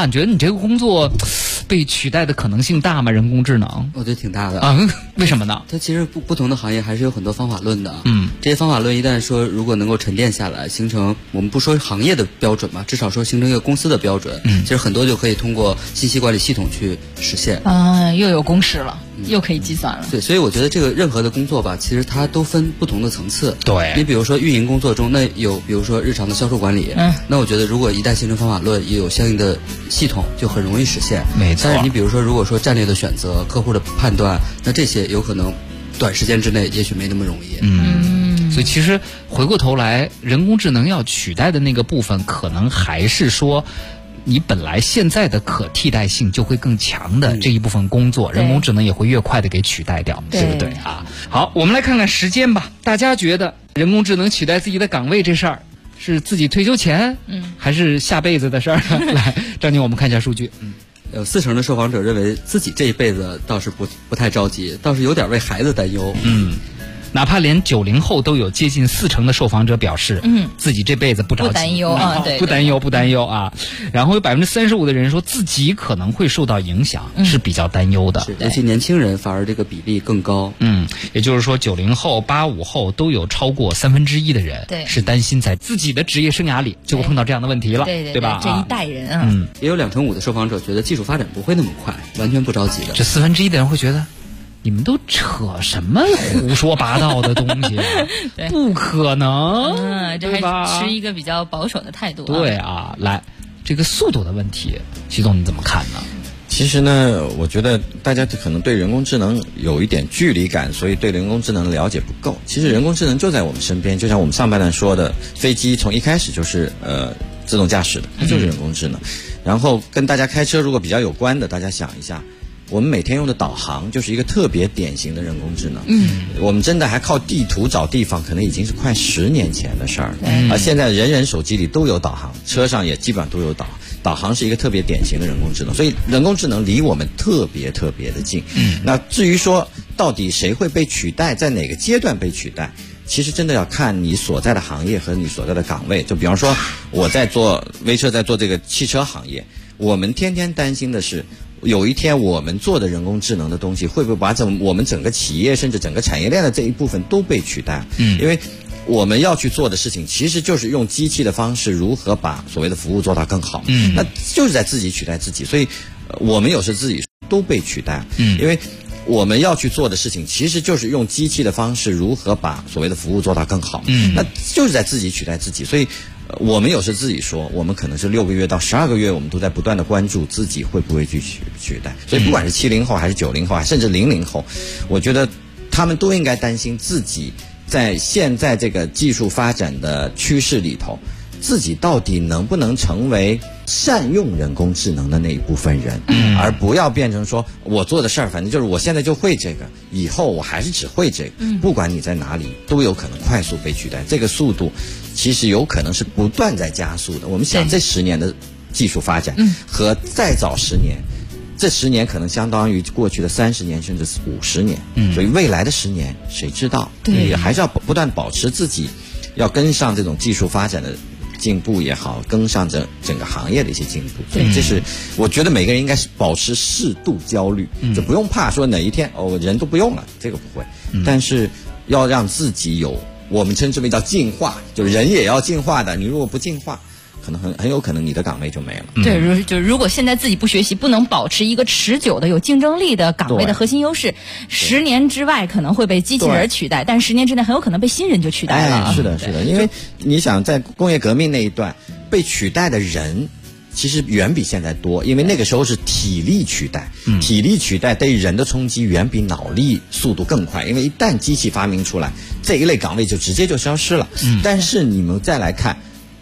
这个工作被取代的可能性大吗？人工智能？ 我觉得挺大的啊。为什么呢？ 它其实不同的行业还是有很多方法论的。这些方法论一旦说如果能够沉淀下来，形成我们不说行业的标准嘛，至少说形成一个公司的标准。其实很多就可以通过信息管理系统去实现。 又有公式了。又可以计算了。 对，所以我觉得这个任何的工作吧，其实它都分不同的层次。 对， 你比如说运营工作中，那有比如说日常的销售管理，那我觉得如果一旦形成方法论，也有相应的系统，就很容易实现。 没错。 但是你比如说，如果说战略的选择、客户的判断，那这些有可能短时间之内也许没那么容易。 所以其实回过头来，人工智能要取代的那个部分，可能还是说，你本来现在的可替代性就会更强的这一部分工作，人工智能也会越快的给取代掉，对不对啊？好，我们来看看时间吧。大家觉得人工智能取代自己的岗位这事儿，是自己退休前，还是下辈子的事儿？来，张宁，我们看一下数据。 有40%的受访者认为自己这一辈子倒是不太着急，倒是有点为孩子担忧。 哪怕连90后都有接近40%的受访者表示，自己这辈子不着急， 不担忧啊，对， 不担忧啊。然后有35%的人说自己可能会受到影响，是比较担忧的。 尤其年轻人反而这个比例更高。 也就是说90后、85后都有超过1/3的人是担心在自己的职业生涯里就会碰到这样的问题了， 对吧？ 这一代人啊， 也有2/5的受访者觉得技术发展不会那么快，完全不着急的。 这1/4的人会觉得，你们都扯什么胡说八道的东西不可能， 这还持一个比较保守的态度。 对啊，来，这个速度的问题，徐总你怎么看呢？ 其实呢，我觉得大家可能对人工智能有一点距离感，所以对人工智能的了解不够。其实人工智能就在我们身边，就像我们上半段说的，飞机从一开始就是自动驾驶的，它就是人工智能。然后跟大家开车如果比较有关的，大家想一下，我们每天用的导航就是一个特别典型的人工智能。我们真的还靠地图找地方，可能已经是快10年前的事儿了。而现在人人手机里都有导航，车上也基本上都有导航是一个特别典型的人工智能，所以人工智能离我们特别的近。那至于说到底谁会被取代，在哪个阶段被取代，其实真的要看你所在的行业和你所在的岗位。就比方说我在做微车，在做这个汽车行业，我们天天担心的是有一天我们做的人工智能的东西会不会把我们整个企业甚至整个产业链的这一部分都被取代。因为我们要去做的事情其实就是用机器的方式如何把所谓的服务做到更好。那就是在自己取代自己，所以我们有时自己都被取代。因为我们要去做的事情其实就是用机器的方式如何把所谓的服务做到更好。那就是在自己取代自己，所以我们有时自己说，我们可能是6个月到12个月，我们都在不断的关注自己会不会去取代。所以不管是70后还是90后，甚至00后，我觉得他们都应该担心自己在现在这个技术发展的趋势里头，自己到底能不能成为善用人工智能的那一部分人，而不要变成说我做的事儿反正就是我现在就会这个，以后我还是只会这个。不管你在哪里都有可能快速被取代，这个速度其实有可能是不断在加速的。我们想这10年的技术发展和再早10年，这10年可能相当于过去的30年甚至50年。所以未来的10年谁知道，也还是要不断保持自己要跟上这种技术发展的进步也好，跟上整个行业的一些进步。所以这是我觉得每个人应该是保持适度焦虑，就不用怕说哪一天人都不用了，这个不会。但是要让自己有我们称之为叫进化，就是人也要进化的。你如果不进化，可能很有可能你的岗位就没了。 对，就如果现在自己不学习，不能保持一个持久的有竞争力的岗位的核心优势，10年之外可能会被机器人取代，但10年之内很有可能被新人就取代了。 是的，因为你想在工业革命那一段被取代的人其实远比现在多，因为那个时候是体力取代，体力取代对人的冲击远比脑力速度更快，因为一旦机器发明出来，这一类岗位就直接就消失了。但是你们再来看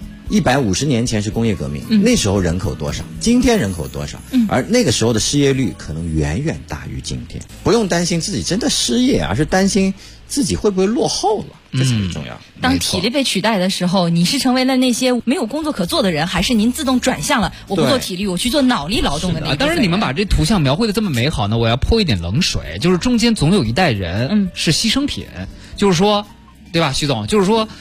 150年前是工业革命，那时候人口多少，今天人口多少，而那个时候的失业率可能远远大于今天。不用担心自己真的失业，而是担心自己会不会落后了，这才是重要。 当体力被取代的时候，你是成为了那些没有工作可做的人，还是您自动转向了我不做体力，我去做脑力劳动的那个？ 当然你们把这图像描绘的这么美好呢，我要泼一点冷水，就是中间总有一代人是牺牲品。就是说对吧，徐总，就是说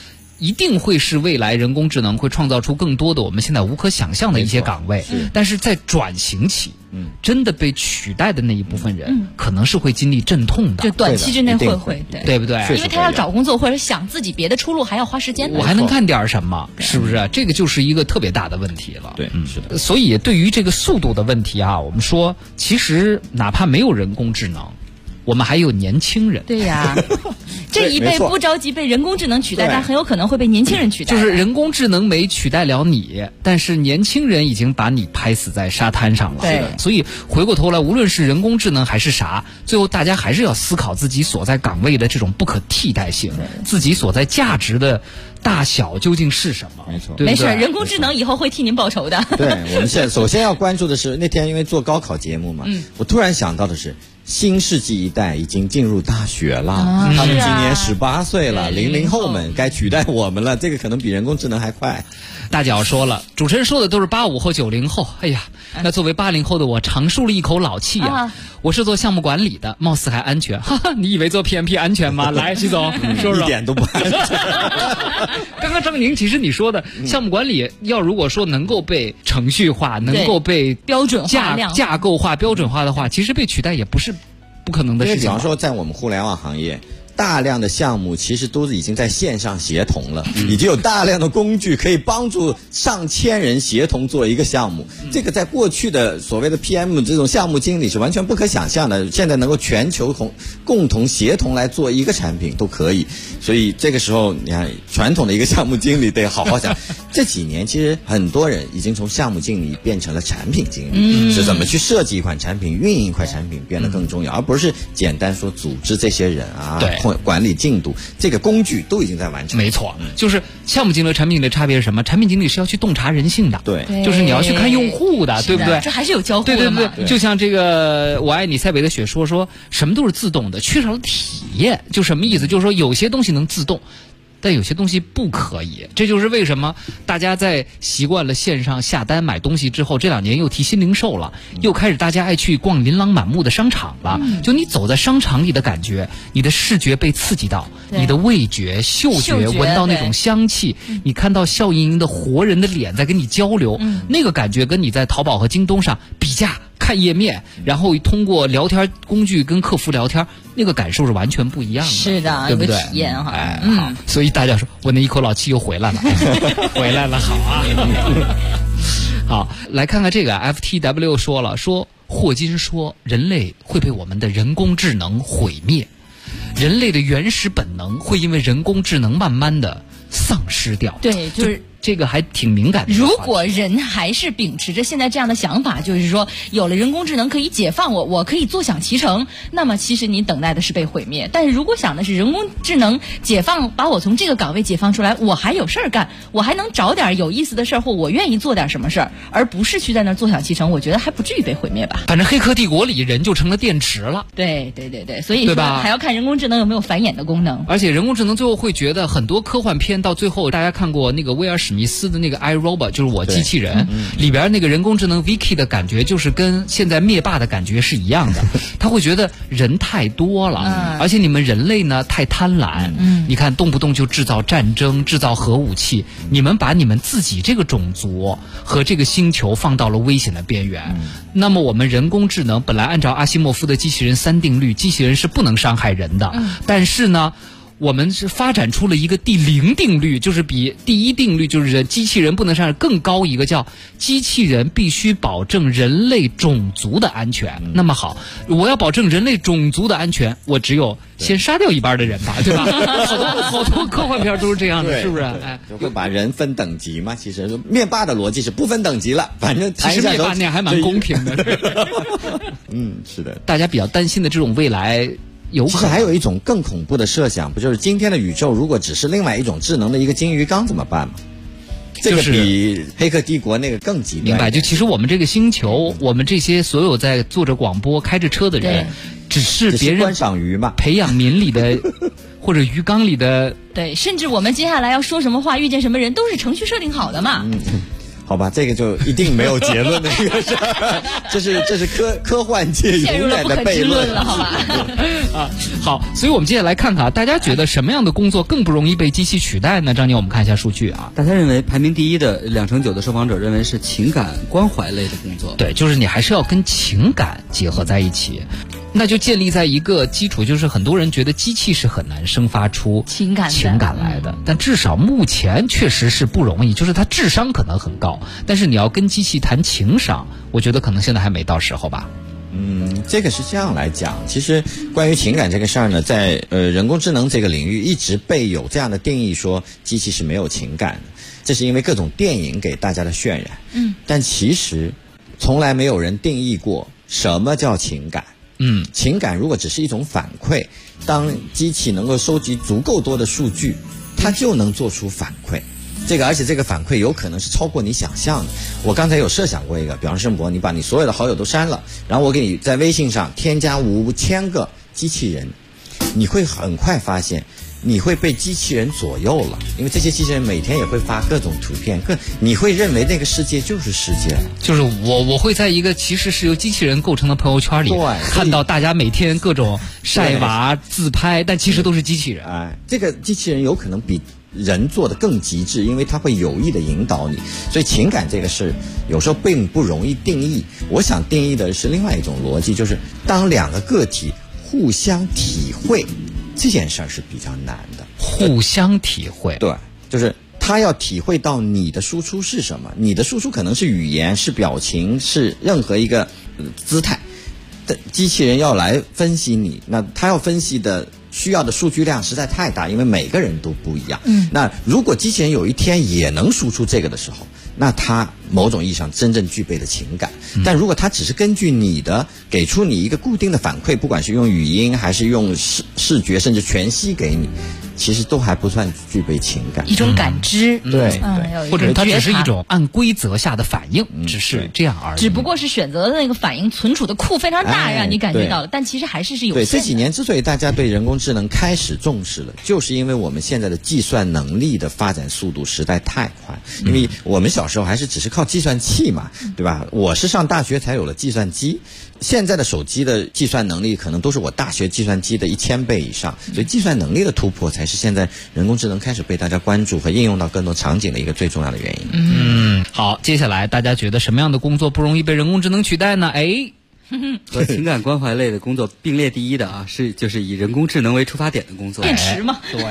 一定会是未来人工智能会创造出更多的我们现在无可想象的一些岗位，但是在转型期，真的被取代的那一部分人，可能是会经历阵痛的， 就短期之内会， 对不对？ 因为他要找工作或者想自己别的出路，还要花时间。 我还能干点什么？是不是？这个就是一个特别大的问题了。 对，是的。 所以对于这个速度的问题啊，我们说，其实哪怕没有人工智能，我们还有年轻人。 对呀，这一辈不着急被人工智能取代，但很有可能会被年轻人取代。 就是人工智能没取代了你，但是年轻人已经把你拍死在沙滩上了。 对， 所以回过头来，无论是人工智能还是啥，最后大家还是要思考自己所在岗位的这种不可替代性，自己所在价值的大小究竟是什么？ 没错， 没事，人工智能以后会替您报仇的。 对，我们现在首先要关注的是，那天因为做高考节目嘛，我突然想到的是，新世纪一代已经进入大学了，他们今年18岁了，00后们该取代我们了，这个可能比人工智能还快。 大脚说了，主持人说的都是85后、90后，哎呀，那作为80后的我，长舒了一口老气呀。我是做项目管理的，貌似还安全。哈哈，你以为做 PMP 安全吗？来，徐总，说说。 一点都不安全。 刚刚张宁，其实你说的项目管理，要如果说能够被程序化，能够被标准化、 架构化、标准化的话，其实被取代也不是不可能的事情。 比方说，在我们互联网行业，大量的项目其实都是已经在线上协同了，已经有大量的工具可以帮助上千人协同做一个项目。这个在过去的所谓的 PM 这种项目经理是完全不可想象的，现在能够全球共同协同来做一个产品都可以。所以这个时候，你看传统的一个项目经理得好好想。这几年其实很多人已经从项目经理变成了产品经理，是怎么去设计一款产品、运营一块产品变得更重要，而不是简单说组织这些人啊。 对。 管理进度，这个工具都已经在完成。 没错，就是项目经理和产品经理的差别是什么？产品经理是要去洞察人性的， 对， 就是你要去看用户的，对不对？ 这还是有交互的嘛。 对，就像这个我爱你塞北的雪说什么都是自动的，缺少了体验，就什么意思？就是说有些东西能自动，但有些东西不可以。这就是为什么大家在习惯了线上下单买东西之后，这2年又提新零售了，又开始大家爱去逛琳琅满目的商场了。就你走在商场里的感觉，你的视觉被刺激到，你的味觉、嗅觉闻到那种香气，你看到笑盈盈的活人的脸在跟你交流，那个感觉跟你在淘宝和京东上比价看页面，然后通过聊天工具跟客服聊天，那个感受是完全不一样的。 是的， 对不对？ 有个体验哈。 好，所以大家说我那一口老气又回来了，回来了，好啊。好，来看看这个 FTW 说霍金说人类会被我们的人工智能毁灭，人类的原始本能会因为人工智能慢慢的丧失掉。 对，就是这个还挺敏感的。 如果人还是秉持着现在这样的想法，就是说有了人工智能可以解放我可以坐享其成，那么其实你等待的是被毁灭。但是如果想的是人工智能解放，把我从这个岗位解放出来，我还有事儿干，我还能找点有意思的事儿，或我愿意做点什么事儿，而不是去在那儿坐享其成，我觉得还不至于被毁灭吧。 反正黑客帝国里人就成了电池了。 对，所以说还要看人工智能有没有繁衍的功能。 而且人工智能最后会觉得很多科幻片到最后，大家看过那个威尔史密斯的那个 iRobot， 就是我机器人，里边那个人工智能 Vicky 的感觉就是跟现在灭霸的感觉是一样的。他会觉得人太多了，而且你们人类呢太贪婪，你看动不动就制造战争、制造核武器，你们把你们自己这个种族和这个星球放到了危险的边缘。那么我们人工智能本来按照阿西莫夫的机器人3定律，机器人是不能伤害人的，但是呢我们是发展出了一个第0定律，就是比第1定律就是机器人不能伤害更高一个，叫机器人必须保证人类种族的安全。那么好，我要保证人类种族的安全，我只有先杀掉一半的人吧，对吧？好多科幻片都是这样的，是不是？哎， 就会把人分等级嘛。其实灭霸的逻辑是不分等级了，反正其实灭霸那样还蛮公平的。 是的。 大家比较担心的这种未来。 其实还有一种更恐怖的设想，不就是今天的宇宙如果只是另外一种智能的一个金鱼缸怎么办吗？这个比黑客帝国那个更极端。 明白，就其实我们这个星球，我们这些所有在做着广播、开着车的人，只是别人观赏鱼嘛， 培养皿里的或者鱼缸里的。 对，甚至我们接下来要说什么话、遇见什么人，都是程序设定好的嘛。 好好吧，这个就一定没有结论的一个事儿，这是科幻界永远的悖论了，好吧？ 啊，好，所以我们接下来看看大家觉得什么样的工作更不容易被机器取代呢？张宁，我们看一下数据啊。 大家认为排名第一的29%的受访者认为是情感关怀类的工作。 对，就是你还是要跟情感结合在一起。那就建立在一个基础，就是很多人觉得机器是很难生发出情感来的，但至少目前确实是不容易，就是它智商可能很高，但是你要跟机器谈情商，我觉得可能现在还没到时候吧。 这个是这样来讲，其实关于情感这个事儿呢，在人工智能这个领域一直被有这样的定义，说机器是没有情感的，这是因为各种电影给大家的渲染。但其实从来没有人定义过什么叫情感。情感如果只是一种反馈，当机器能够收集足够多的数据，它就能做出反馈。而且这个反馈有可能是超过你想象的。我刚才有设想过一个，比方申博，你把你所有的好友都删了，然后我给你在微信上添加5000个机器人，你会很快发现你会被机器人左右了，因为这些机器人每天也会发各种图片，你会认为那个世界就是世界， 就是我会在一个其实是由机器人构成的朋友圈里看到大家每天各种晒娃自拍，但其实都是机器人。 这个机器人有可能比人做的更极致，因为它会有意的引导你，所以情感这个事有时候并不容易定义。我想定义的是另外一种逻辑，就是当两个个体互相体会这件事儿是比较难的。 互相体会， 对，就是他要体会到你的输出是什么，你的输出可能是语言，是表情，是任何一个姿态，机器人要来分析你，那他要分析的需要的数据量实在太大，因为每个人都不一样。那如果机器人有一天也能输出这个的时候，那它某种意义上真正具备了情感。但如果它只是根据你的给出你一个固定的反馈，不管是用语音还是用视觉甚至全息给你，其实都还不算具备情感， 一种感知。 对， 或者它只是一种按规则下的反应，只是这样而已。 只不过是选择的那个反应存储的库非常大，让你感觉到了，但其实还是有限的。 对，这几年之所以大家对人工智能开始重视了，就是因为我们现在的计算能力的发展速度实在太快。因为我们小时候还是只是靠计算器嘛，对吧？我是上大学才有了计算机，现在的手机的计算能力可能都是我大学计算机的1000倍以上，所以计算能力的突破才是现在人工智能开始被大家关注和应用到更多场景的一个最重要的原因。好，接下来大家觉得什么样的工作不容易被人工智能取代呢？ 和情感关怀类的工作并列第一的啊，就是以人工智能为出发点的工作。 电池吗？ 对，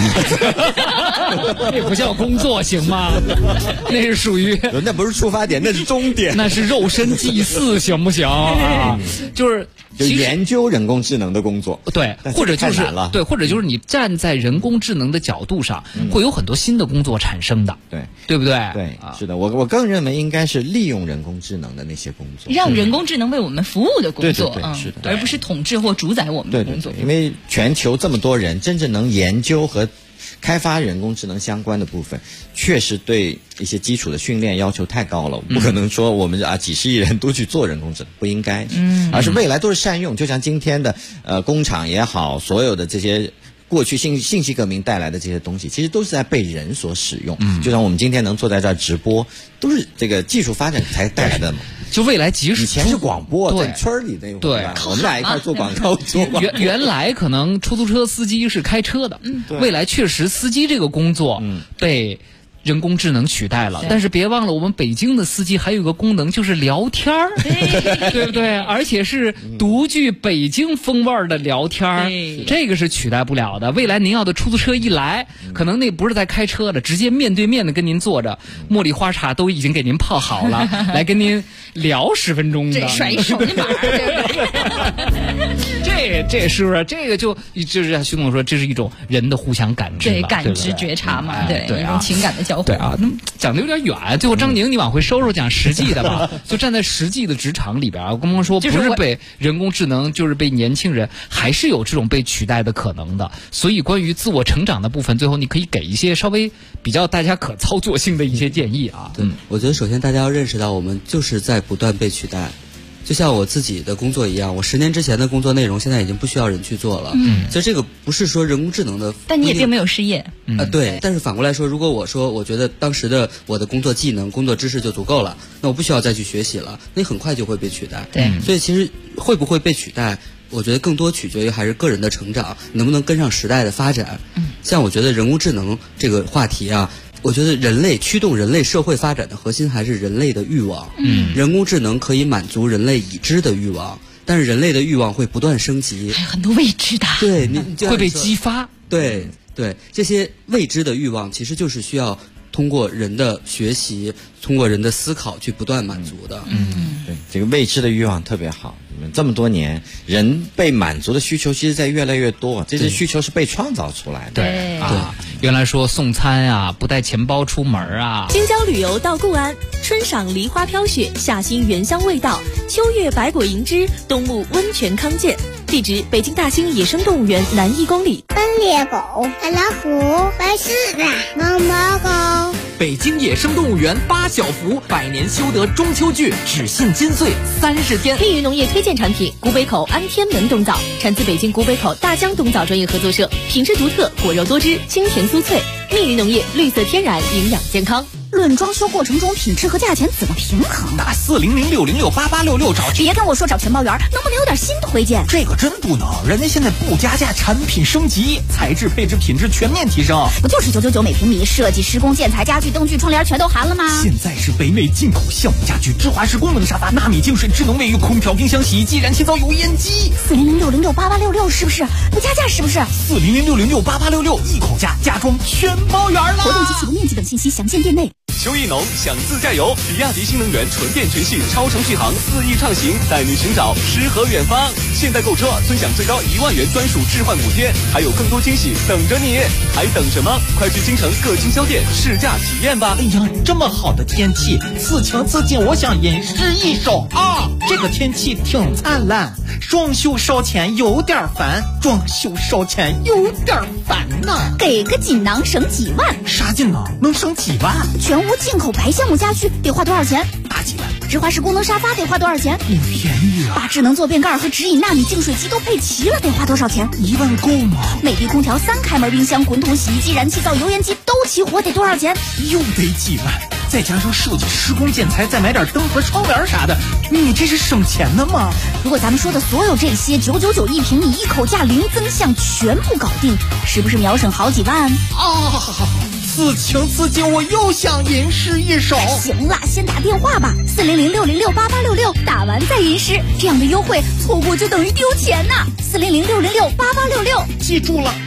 这不叫工作行吗？那是属于那不是出发点，那是终点， 那是肉身祭祀，行不行啊？就是研究人工智能的工作， 对，或者就是对，或者就是你站在人工智能的角度上，会有很多新的工作产生的，对不对？ 对，是的，我更认为应该是利用人工智能的那些工作， 让人工智能为我们服务的工作， 对，是的， 而不是统治或主宰我们的工作。 因为全球这么多人，真正能研究和开发人工智能相关的部分，确实对一些基础的训练要求太高了。不可能说我们几十亿人都去做人工智能，不应该，而是未来都是善用。就像今天的工厂也好，所有的这些过去信息革命带来的这些东西，其实都是在被人所使用。就像我们今天能坐在这儿直播，都是这个技术发展才带来的嘛。 就未来即使以前是广播，在村里那会儿，我们俩一块做广告， 原来可能出租车司机是开车的，未来确实司机这个工作被人工智能取代了，但是别忘了，我们北京的司机还有一个功能，就是聊天儿，对不对？而且是独具北京风味儿的聊天儿，这个是取代不了的。未来您要的出租车一来，可能那不是在开车的，直接面对面的跟您坐着，茉莉花茶都已经给您泡好了，来跟您聊10分钟的， 这甩一手机板，对不对？这是不是？这个就是像徐总说，这是一种人的互相感知， 对，感知觉察嘛，对，一种情感的交互。 对啊，那讲的有点远。最后张宁，你往回收讲实际的吧。就站在实际的职场里边啊，刚刚说不是被人工智能，就是被年轻人，还是有这种被取代的可能的。所以关于自我成长的部分，最后你可以给一些稍微比较大家可操作性的一些建议啊。 我觉得首先大家要认识到，我们就是在不断被取代。 就像我自己的工作一样，我10年之前的工作内容现在已经不需要人去做了。其实这个不是说人工智能的， 但你也并没有失业。 对。但是反过来说，如果我觉得当时的我的工作技能、工作知识就足够了，那我不需要再去学习了，那很快就会被取代。 对。 所以其实会不会被取代，我觉得更多取决于还是个人的成长，能不能跟上时代的发展。像我觉得人工智能这个话题啊，我觉得驱动人类社会发展的核心还是人类的欲望。人工智能可以满足人类已知的欲望，但是人类的欲望会不断升级， 还有很多未知的。 对，你会被激发。 对，这些未知的欲望其实就是需要通过人的学习，通过人的思考去不断满足的。 对，这个未知的欲望特别好。这么多年，人被满足的需求其实在越来越多，这些需求是被创造出来的。 对原来说送餐啊，不带钱包出门啊。 京郊旅游到固安，春赏梨花飘雪，夏欣原香味道，秋月百果盈枝，冬沐温泉康健。地址：北京大兴野生动物园南1公里。 斑鬣狗、白老虎、白狮子、毛毛狗。 北京野生动物园8小福百年修得中秋剧，只限金穗30天。 密云农业推荐产品：古北口安天门冬枣，产自北京古北口大江冬枣专业合作社，品质独特，果肉多汁，清甜酥脆。密云农业，绿色天然，营养健康。 论装修过程中品质和价钱怎么平衡？ 打40060688866找。 别跟我说找全包圆，能不能有点新推荐？ 这个真不能，人家现在不加价，产品升级，材质、配置、品质全面提升。 不就是999每平米，设计、施工、建材、家具、灯具、窗帘全都含了吗？ 现在是北美进口项目家具，芝华士功能沙发，纳米净水、智能卫浴、空调、冰箱、洗衣机、燃气灶、油烟机。 40060688866是不是？不加价是不是 ？40060688866一口价，家装全包圆了。 活动及起步面积等信息详见店内。 秋意浓，想自驾游，比亚迪新能源纯电全系超长续航4亿畅行，带你寻找诗和远方。现在购车尊享最高1万元专属置换补贴，还有更多惊喜等着你，还等什么？快去京城各经销店试驾体验吧！ 哎呀，这么好的天气，此情此景，我想吟诗一首啊！这个天气挺灿烂，装修烧钱有点烦，装修烧钱有点烦呐。 给个锦囊省几万？ 啥锦囊能省几万？ 全屋进口白橡木家具得花多少钱？ 大几万。 芝华士功能沙发得花多少钱？ 挺便宜啊。 把智能坐便盖和直饮纳米净水机都配齐了，得花多少钱 ？1万够吗？ 美的空调3开门冰箱、滚筒洗衣机、燃气灶、油烟机都齐活，得多少钱？ 又得几万，再加上设计、施工、建材，再买点灯和窗帘啥的，你这是省钱的吗？ 如果咱们说的所有这些999一平米，一口价零增项，全部搞定，是不是秒省好几万？ 此情此景，我又想吟诗一首。 行了，先打电话吧，40060688866，打完再吟诗，这样的优惠错过就等于丢钱呐！40060688866， 记住了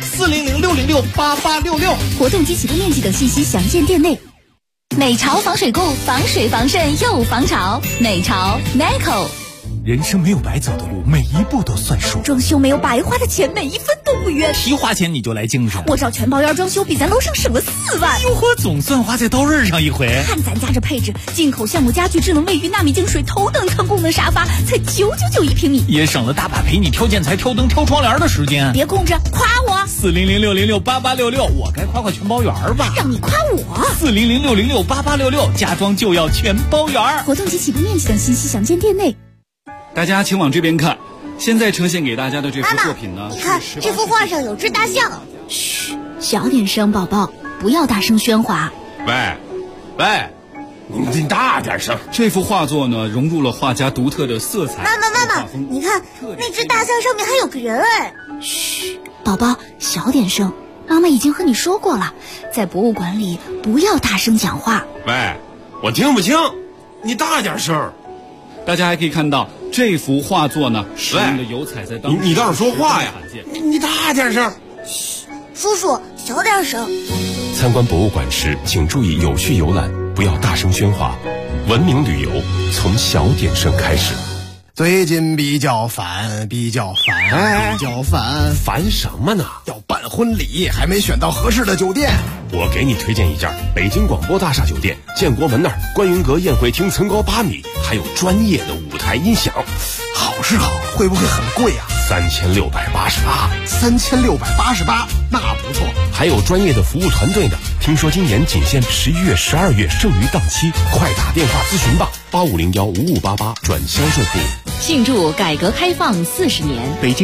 ，40060688866。 活动及起步面积等信息详见店内。美潮防水固，防水防渗又防潮。美潮 Meco。 人生没有白走的路，每一步都算数。 装修没有白花的钱，每一分都不冤。 提花钱你就来精神， 我找全包圆装修，比咱楼上省了4万。 哟呵，总算花在刀刃上一回。 看咱家这配置，进口橡木家具、智能卫浴、纳米净水、头等舱功能沙发，才999一平米， 也省了大把陪你挑建材、挑灯、挑窗帘的时间。 别空着，夸我 ！40060688866，我该夸全包圆吧？ 让你夸我 ！40060688866，家装就要全包圆。 活动及起步面积等信息详见店内。 大家请往这边看，现在呈现给大家的这幅作品呢， 你看这幅画上有只大象。 嘘，小点声，宝宝，不要大声喧哗。 喂，你大点声。 这幅画作呢，融入了画家独特的色彩。 妈妈，你看那只大象上面还有个人哎。 嘘，宝宝，小点声。妈妈已经和你说过了，在博物馆里不要大声讲话。 喂，我听不清，你大点声。 大家还可以看到这幅画作呢，使用的油彩在当中。 你倒是说话呀！你大点声。 嘘，叔叔小点声。 参观博物馆时，请注意有序游览，不要大声喧哗。文明旅游从小点声开始。 最近比较烦， 烦什么呢？ 要办婚礼，还没选到合适的酒店。 我给你推荐一家北京广播大厦酒店，建国门那儿观云阁宴会厅层高8米，还有专业的舞台音响。 好是好，会不会很贵啊 ？3688。 3688，那不错。 还有专业的服务团队呢。听说今年仅限11月、12月剩余档期，快打电话咨询吧，85015588转销售部。 庆祝改革开放40年。 北京